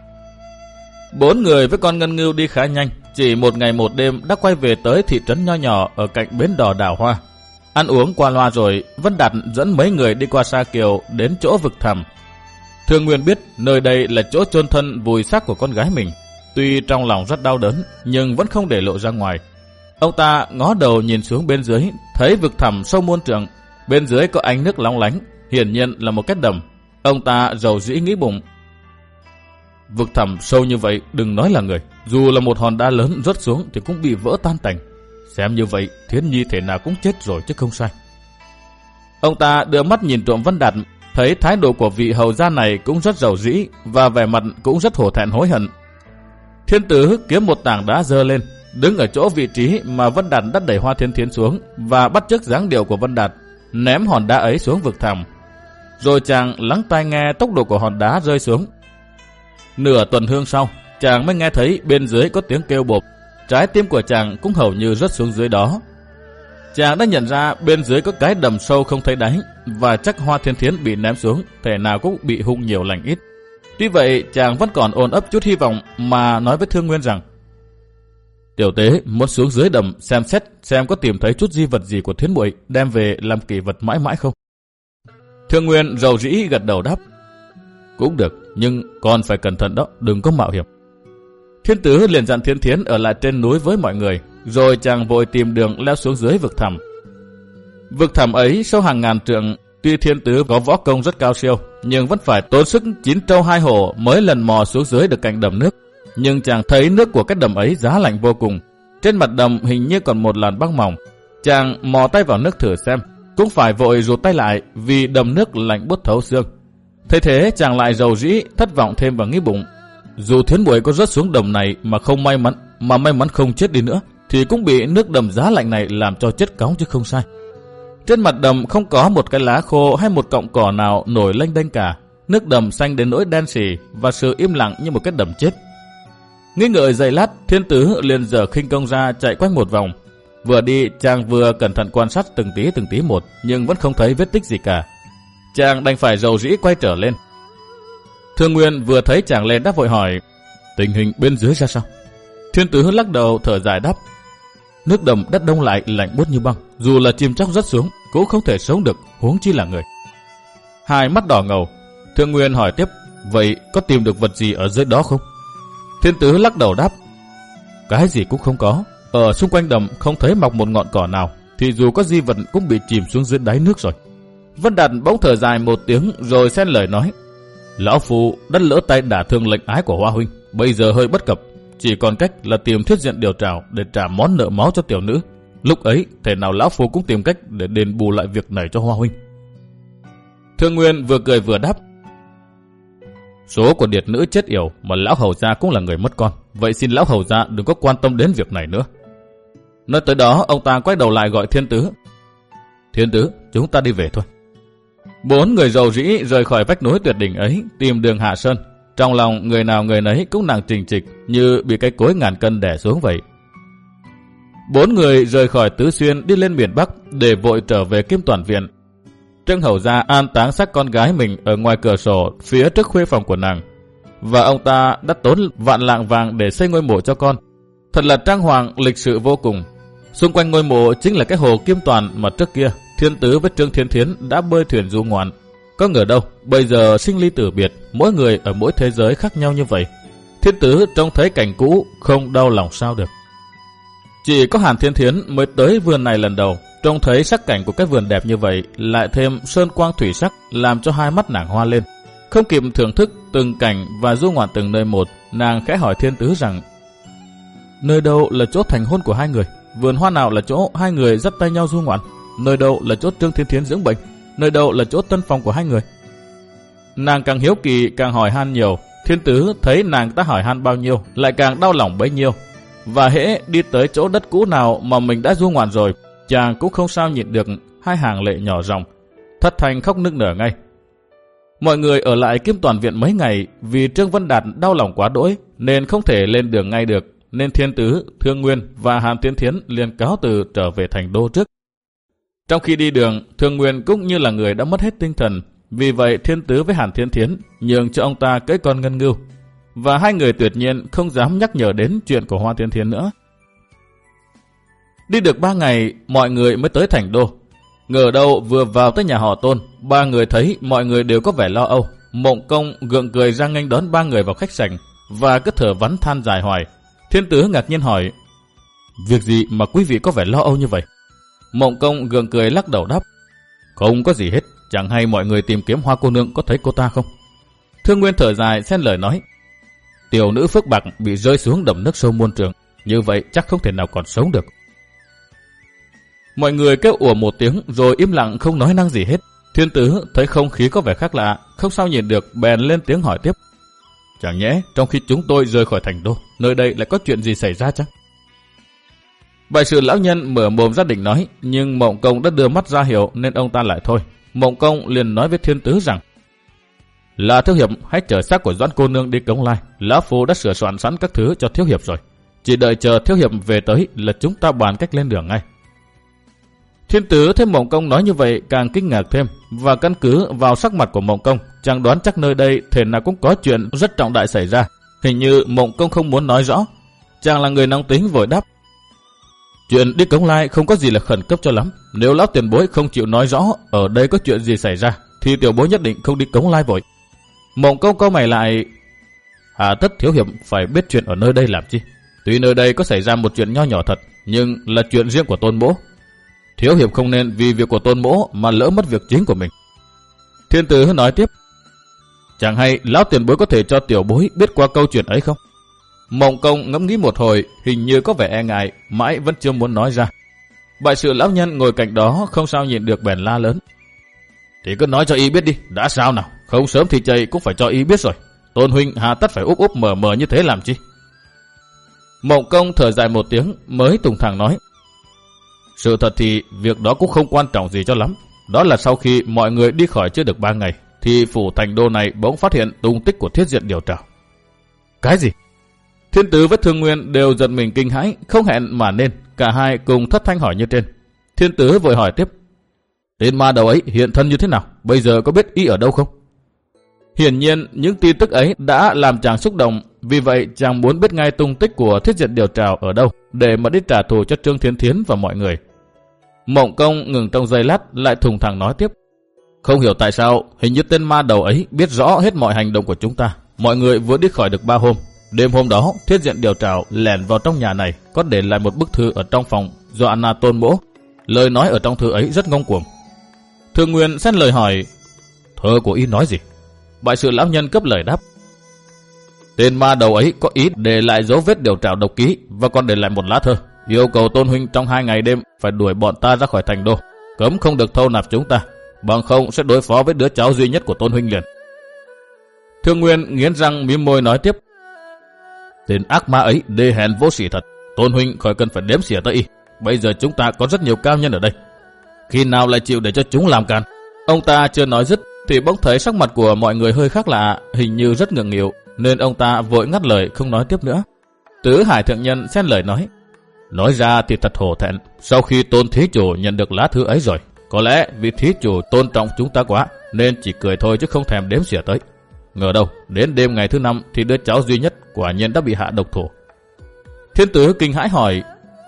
Bốn người với con ngân ngưu đi khá nhanh, chỉ một ngày một đêm đã quay về tới thị trấn nho nhỏ ở cạnh bến đò Đào Hoa. Ăn uống qua loa rồi, Vân Đạt dẫn mấy người đi qua Sa Kiều đến chỗ vực thẳm. Thương Nguyên biết nơi đây là chỗ chôn thân vùi xác của con gái mình. Tuy trong lòng rất đau đớn, nhưng vẫn không để lộ ra ngoài. Ông ta ngó đầu nhìn xuống bên dưới, thấy vực thẳm sâu muôn trượng. Bên dưới có ánh nước long lánh, hiển nhiên là một cái đầm. Ông ta rầu rĩ nghĩ bụng. Vực thẳm sâu như vậy, đừng nói là người, dù là một hòn đá lớn rớt xuống thì cũng bị vỡ tan tành. Xem như vậy, Thiến Nhi thể nào cũng chết rồi chứ không sai. Ông ta đưa mắt nhìn trộm Vân Đạt, thấy thái độ của vị hầu gia này cũng rất rầu rĩ và vẻ mặt cũng rất hổ thẹn hối hận. Thiên Tử kiếm một tảng đá giơ lên, đứng ở chỗ vị trí mà Vân Đạt đã đẩy Hoa Thiên Thiến xuống và bắt chước dáng điệu của Vân Đạt, ném hòn đá ấy xuống vực thẳm. Rồi chàng lắng tai nghe tốc độ của hòn đá rơi xuống. Nửa tuần hương sau, chàng mới nghe thấy bên dưới có tiếng kêu bộp. Trái tim của chàng cũng hầu như rớt xuống dưới đó. Chàng đã nhận ra bên dưới có cái đầm sâu không thấy đáy, và chắc Hoa Thiên Thiến bị ném xuống, thể nào cũng bị hung nhiều lành ít. Tuy vậy, chàng vẫn còn ôm ấp chút hy vọng mà nói với Thương Nguyên rằng: Tiểu tế muốn xuống dưới đầm xem xét xem có tìm thấy chút di vật gì của Thiến muội đem về làm kỷ vật mãi mãi không. Thương Nguyên rầu rĩ gật đầu đáp: Cũng được, nhưng còn phải cẩn thận đó, đừng có mạo hiểm. Thiên Tử liền dặn Thiên Thiến ở lại trên núi với mọi người, rồi chàng vội tìm đường leo xuống dưới vực thẳm. Vực thẳm ấy sâu hàng ngàn trượng, tuy Thiên Tử có võ công rất cao siêu, nhưng vẫn phải tốn sức chín trâu hai hổ mới lần mò xuống dưới được cạnh đầm nước. Nhưng chàng thấy nước của cái đầm ấy giá lạnh vô cùng, trên mặt đầm hình như còn một làn băng mỏng. Chàng mò tay vào nước thử xem, cũng phải vội rụt tay lại vì đầm nước lạnh buốt thấu xương. Thế thế chàng lại rầu rĩ, thất vọng thêm và nghĩ bụng: Dù Thiến muội có rớt xuống đầm này mà không may mắn, mà may mắn không chết đi nữa, thì cũng bị nước đầm giá lạnh này làm cho chết cóng chứ không sai. Trên mặt đầm không có một cái lá khô hay một cọng cỏ nào nổi lênh đênh cả. Nước đầm xanh đến nỗi đen sì và sự im lặng như một cái đầm chết. Nghĩ ngợi giây lát, Thiên Tử liền giở khinh công ra chạy quanh một vòng. Vừa đi, chàng vừa cẩn thận quan sát từng tí từng tí một, nhưng vẫn không thấy vết tích gì cả. Chàng đành phải rầu rĩ quay trở lên. Thương Nguyên vừa thấy chàng lên đã vội hỏi: Tình hình bên dưới ra sao? Thiên Tử lắc đầu thở dài đáp: Nước đầm đất đông lại lạnh buốt như băng, dù là chim chóc rớt xuống cũng không thể sống được, huống chi là người. Hai mắt đỏ ngầu. Thương Nguyên hỏi tiếp: Vậy có tìm được vật gì ở dưới đó không? Thiên Tử lắc đầu đáp: Cái gì cũng không có. Ở xung quanh đầm không thấy mọc một ngọn cỏ nào, thì dù có di vật cũng bị chìm xuống dưới đáy nước rồi. Vân Đạt bỗng thở dài một tiếng rồi xen lời nói: Lão phu đã lỡ tay đả thương lệnh ái của Hoa huynh, bây giờ hơi bất cập, chỉ còn cách là tìm Thiết Diện điều trảo để trả món nợ máu cho tiểu nữ. Lúc ấy thể nào lão phu cũng tìm cách để đền bù lại việc này cho Hoa huynh. Thương Nguyên vừa cười vừa đáp: Số của điệt nữ chết yểu mà lão hầu gia cũng là người mất con, vậy xin lão hầu gia đừng có quan tâm đến việc này nữa. Nói tới đó, ông ta quay đầu lại gọi Thiên Tử: Thiên Tử, chúng ta đi về thôi. Bốn người rầu rĩ rời khỏi vách núi tuyệt đỉnh ấy, tìm đường hạ sơn. Trong lòng người nào người nấy cũng nặng trình trịch, như bị cái cối ngàn cân đè xuống vậy. Bốn người rời khỏi Tứ Xuyên đi lên miền Bắc để vội trở về Kim Toàn Viện. Trương hầu gia an táng xác con gái mình ở ngoài cửa sổ phía trước khuê phòng của nàng, và ông ta đã tốn vạn lạng vàng để xây ngôi mộ cho con. Thật là trang hoàng lịch sự vô cùng. Xung quanh ngôi mộ chính là cái hồ Kim Toàn mà trước kia Thiên Tử với Trương Thiên Thiến đã bơi thuyền du ngoạn. Có ngờ đâu bây giờ sinh ly tử biệt, mỗi người ở mỗi thế giới khác nhau như vậy. Thiên Tử trông thấy cảnh cũ không đau lòng sao được. Chỉ có Hàn Thiên Thiến mới tới vườn này lần đầu, trông thấy sắc cảnh của cái vườn đẹp như vậy, lại thêm sơn quang thủy sắc, làm cho hai mắt nàng hoa lên. Không kịp thưởng thức từng cảnh và du ngoạn từng nơi một, nàng khẽ hỏi Thiên Tử rằng: Nơi đâu là chỗ thành hôn của hai người? Vườn hoa nào là chỗ hai người dắt tay nhau du ngoạn? Nơi đâu là chỗ Trương Thiên Thiến dưỡng bệnh? Nơi đâu là chỗ tân phòng của hai người? Nàng càng hiếu kỳ càng hỏi han nhiều. Thiên Tử thấy nàng ta hỏi han bao nhiêu, lại càng đau lòng bấy nhiêu. Và hễ đi tới chỗ đất cũ nào mà mình đã du ngoạn rồi, chàng cũng không sao nhịn được hai hàng lệ nhỏ ròng, thất thanh khóc nức nở ngay. Mọi người ở lại Kim Toàn Viện mấy ngày vì Trương Vân Đạt đau lòng quá đỗi nên không thể lên đường ngay được, nên Thiên Tứ, Thương Nguyên và Hàn Tiến Thiến liền cáo từ trở về thành đô trước. Trong khi đi đường, Thương Nguyên cũng như là người đã mất hết tinh thần, vì vậy Thiên Tứ với Hàn Tiến Thiến nhường cho ông ta cưỡi con ngân ngưu, và hai người tuyệt nhiên không dám nhắc nhở đến chuyện của Hoa Tiến Thiến nữa. Đi được ba ngày, mọi người mới tới thành đô. Ngờ đâu vừa vào tới nhà họ Tôn, ba người thấy mọi người đều có vẻ lo âu. Mộng Công gượng cười ra nghênh đón ba người vào khách sảnh và cứ thở vắn than dài hoài. Thiên Tứ ngạc nhiên hỏi: "Việc gì mà quý vị có vẻ lo âu như vậy?" Mộng Công gượng cười lắc đầu đáp: "Không có gì hết, chẳng hay mọi người tìm kiếm Hoa cô nương có thấy cô ta không?" Thương Nguyên thở dài xen lời nói: "Tiểu nữ Phước Bạc bị rơi xuống đầm nước sâu muôn trượng, như vậy chắc không thể nào còn sống được." Mọi người kêu ủa một tiếng rồi im lặng không nói năng gì hết. Thiên Tứ thấy không khí có vẻ khác lạ, không sao nhìn được, bèn lên tiếng hỏi tiếp: "Chẳng nhẽ trong khi chúng tôi rời khỏi thành đô, nơi đây lại có chuyện gì xảy ra chăng?" Bại sự lão nhân mở mồm ra định nói, nhưng Mộng Công đã đưa mắt ra hiệu nên ông ta lại thôi. Mộng Công liền nói với Thiên Tứ rằng: "Là thiếu hiệp hãy chở xác của Doãn cô nương đi Cống Lai, lão phu đã sửa soạn sẵn các thứ cho thiếu hiệp rồi, chỉ đợi chờ thiếu hiệp về tới là chúng ta bàn cách lên đường ngay." Thiên Tứ thấy Mộng Công nói như vậy càng kinh ngạc thêm, và căn cứ vào sắc mặt của Mộng Công, chàng đoán chắc nơi đây thể nào cũng có chuyện rất trọng đại xảy ra. Hình như Mộng Công không muốn nói rõ. Chàng là người nóng tính vội đáp: "Chuyện đi Cống Lai không có gì là khẩn cấp cho lắm. Nếu lão tiền bối không chịu nói rõ ở đây có chuyện gì xảy ra, thì tiểu bối nhất định không đi Cống Lai vội." Mộng Công cau mày lại: "Hà tất thiếu hiệp phải biết chuyện ở nơi đây làm chi? Tuy nơi đây có xảy ra một chuyện nho nhỏ thật, nhưng là chuyện riêng của Tôn mỗ. Thiếu hiệp không nên vì việc của Tôn mỗ mà lỡ mất việc chính của mình." Thiên Tứ nói tiếp: "Chẳng hay lão tiền bối có thể cho tiểu bối biết qua câu chuyện ấy không?" Mộng Công ngẫm nghĩ một hồi, hình như có vẻ e ngại, mãi vẫn chưa muốn nói ra. Bại sự lão nhân ngồi cạnh đó không sao nhìn được bèn la lớn: "Thì cứ nói cho y biết đi, đã sao nào, không sớm thì chày cũng phải cho y biết rồi. Tôn huynh hà tất phải úp úp mờ mờ như thế làm chi?" Mộng Công thở dài một tiếng mới tùng thẳng nói: "Sự thật thì việc đó cũng không quan trọng gì cho lắm. Đó là sau khi mọi người đi khỏi chưa được ba ngày, thì phủ thành đô này bỗng phát hiện tung tích của Thiết Diện Điều Trảo." "Cái gì?" Thiên Tứ với Thương Nguyên đều giật mình kinh hãi, không hẹn mà nên, cả hai cùng thất thanh hỏi như trên. Thiên Tứ vội hỏi tiếp: "Tên ma đầu ấy hiện thân như thế nào? Bây giờ có biết y ở đâu không?" Hiển nhiên những tin tức ấy đã làm chàng xúc động, vì vậy chàng muốn biết ngay tung tích của Thiết Diện Điều Trảo ở đâu để mà đi trả thù cho Trương Thiên Thiến và mọi người. Mộng Công ngừng trong giây lát lại thùng thẳng nói tiếp: "Không hiểu tại sao, hình như tên ma đầu ấy biết rõ hết mọi hành động của chúng ta. Mọi người vừa đi khỏi được ba hôm. Đêm hôm đó, Thiết Diện Điều Trảo lẻn vào trong nhà này, có để lại một bức thư ở trong phòng do Anna Tôn mỗ. Lời nói ở trong thư ấy rất ngông cuồng." Thương Nguyên xen lời hỏi: "Thơ của y nói gì?" Bại sự lão nhân cấp lời đáp: "Tên ma đầu ấy có ý để lại dấu vết điều trảo độc ký và còn để lại một lá thơ, yêu cầu Tôn huynh trong hai ngày đêm phải đuổi bọn ta ra khỏi thành đô, cấm không được thâu nạp chúng ta, bằng không sẽ đối phó với đứa cháu duy nhất của Tôn huynh liền." Thương Nguyên nghiến răng mím môi nói tiếp: "Tên ác ma ấy đê hèn vô sỉ thật, Tôn huynh khỏi cần phải đếm xỉa tới y. Bây giờ chúng ta có rất nhiều cao nhân ở đây, khi nào lại chịu để cho chúng làm càn?" Ông ta chưa nói dứt thì bỗng thấy sắc mặt của mọi người hơi khác lạ, hình như rất ngượng nghịu, nên ông ta vội ngắt lời không nói tiếp nữa. Tứ Hải thượng nhân xen lời nói: "Nói ra thì thật hổ thẹn, sau khi Tôn thí chủ nhận được lá thư ấy rồi, có lẽ vì thí chủ tôn trọng chúng ta quá nên chỉ cười thôi chứ không thèm đếm xỉa tới. Ngờ đâu đến đêm ngày thứ năm thì đứa cháu duy nhất quả nhiên đã bị hạ độc thủ." Thiên Tứ kinh hãi hỏi: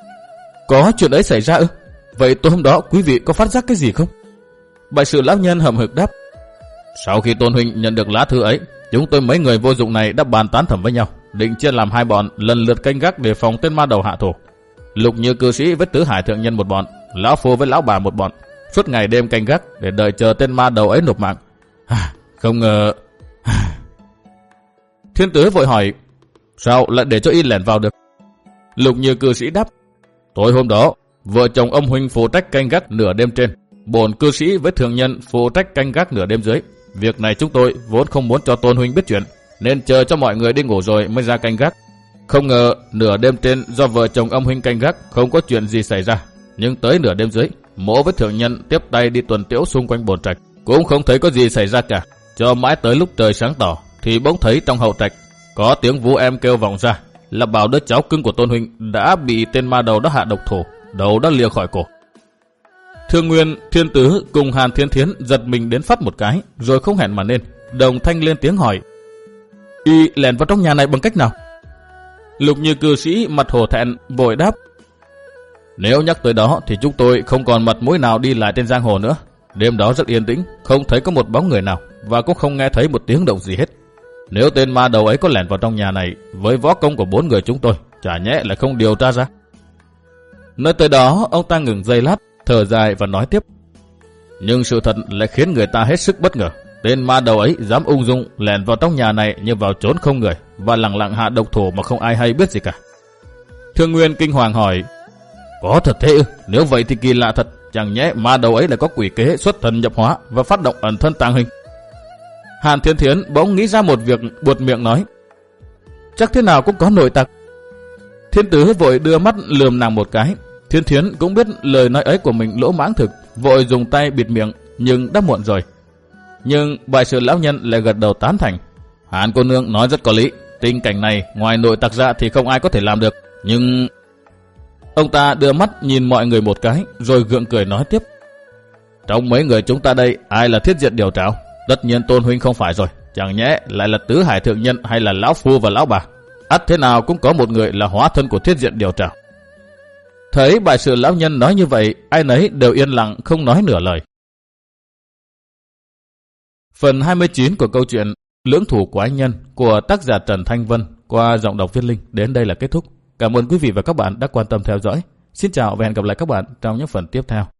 "Có chuyện ấy xảy ra ư? Vậy tối hôm đó quý vị có phát giác cái gì không?" Bại sự lão nhân hậm hực đáp: "Sau khi Tôn huynh nhận được lá thư ấy, chúng tôi mấy người vô dụng này đã bàn tán thầm với nhau, định chia làm hai bọn lần lượt canh gác để phòng tên ma đầu hạ thủ. Lục Như cư sĩ với Tứ Hải thượng nhân một bọn, lão phu với lão bà một bọn, suốt ngày đêm canh gác để đợi chờ tên ma đầu ấy nộp mạng. Không ngờ..." Thiên Tứ vội hỏi: "Sao lại để cho y lẻn vào được?" Lục Như cư sĩ đáp: "Tối hôm đó, vợ chồng ông huynh phụ trách canh gác nửa đêm trên, bổn cư sĩ với thường nhân phụ trách canh gác nửa đêm dưới. Việc này chúng tôi vốn không muốn cho Tôn huynh biết chuyện, nên chờ cho mọi người đi ngủ rồi mới ra canh gác. Không ngờ nửa đêm trên do vợ chồng ông huynh canh gác không có chuyện gì xảy ra, nhưng tới nửa đêm dưới, mỗ với thường nhân tiếp tay đi tuần tiễu xung quanh bồn trạch, cũng không thấy có gì xảy ra cả. Cho mãi tới lúc trời sáng tỏ thì bỗng thấy trong hậu trạch có tiếng vú em kêu vọng ra, là bảo đứa cháu cưng của Tôn huynh đã bị tên ma đầu đó hạ độc thủ, đầu đã lìa khỏi cổ. Thương Nguyên, Thiên Tứ cùng Hàn Thiên Thiến giật mình đến phát một cái, rồi không hẹn mà nên, đồng thanh lên tiếng hỏi: Y lẻn vào trong nhà này bằng cách nào? Lục Như cư sĩ mặt hổ thẹn vội đáp: Nếu nhắc tới đó thì chúng tôi không còn mặt mũi nào đi lại trên giang hồ nữa. Đêm đó rất yên tĩnh, không thấy có một bóng người nào, và cũng không nghe thấy một tiếng động gì hết. Nếu tên ma đầu ấy có lẻn vào trong nhà này, với võ công của bốn người chúng tôi, chả nhẽ lại không điều tra ra. Nói tới đó, ông ta ngừng giây lát, thở dài và nói tiếp: Nhưng sự thật lại khiến người ta hết sức bất ngờ. Tên ma đầu ấy dám ung dung lẻn vào trong nhà này như vào trốn không người, và lặng lặng hạ độc thủ mà không ai hay biết gì cả. Thương Nguyên kinh hoàng hỏi: Có thật thế ư? Nếu vậy thì kỳ lạ thật. Chẳng nhẽ ma đầu ấy lại có quỷ kế xuất thần nhập hóa và phát động ẩn thân tàng hình? Hàn Thiên Thiến bỗng nghĩ ra một việc, buột miệng nói: Chắc thế nào cũng có nội tặc. Thiên Tứ vội đưa mắt lườm nàng một cái. Thiên Thiến cũng biết lời nói ấy của mình lỗ mãng thực, vội dùng tay bịt miệng, nhưng đã muộn rồi. Nhưng Bại Sự lão nhân lại gật đầu tán thành: Hàn cô nương nói rất có lý. Tình cảnh này ngoài nội tặc ra thì không ai có thể làm được. Nhưng... Ông ta đưa mắt nhìn mọi người một cái, rồi gượng cười nói tiếp: Trong mấy người chúng ta đây, ai là thiết diện điều trảo? Tất nhiên Tôn huynh không phải rồi. Chẳng nhẽ lại là Tứ Hải thượng nhân hay là lão phu và lão bà? Ắt thế nào cũng có một người là hóa thân của thiết diện điều trảo. Thấy Bại Sự lão nhân nói như vậy, ai nấy đều yên lặng không nói nửa lời. Phần hai mươi chín của câu chuyện Lưỡng thủ quái nhân của tác giả Trần Thanh Vân qua giọng đọc Viết Linh đến đây là kết thúc. Cảm ơn quý vị và các bạn đã quan tâm theo dõi. Xin chào và hẹn gặp lại các bạn trong những phần tiếp theo.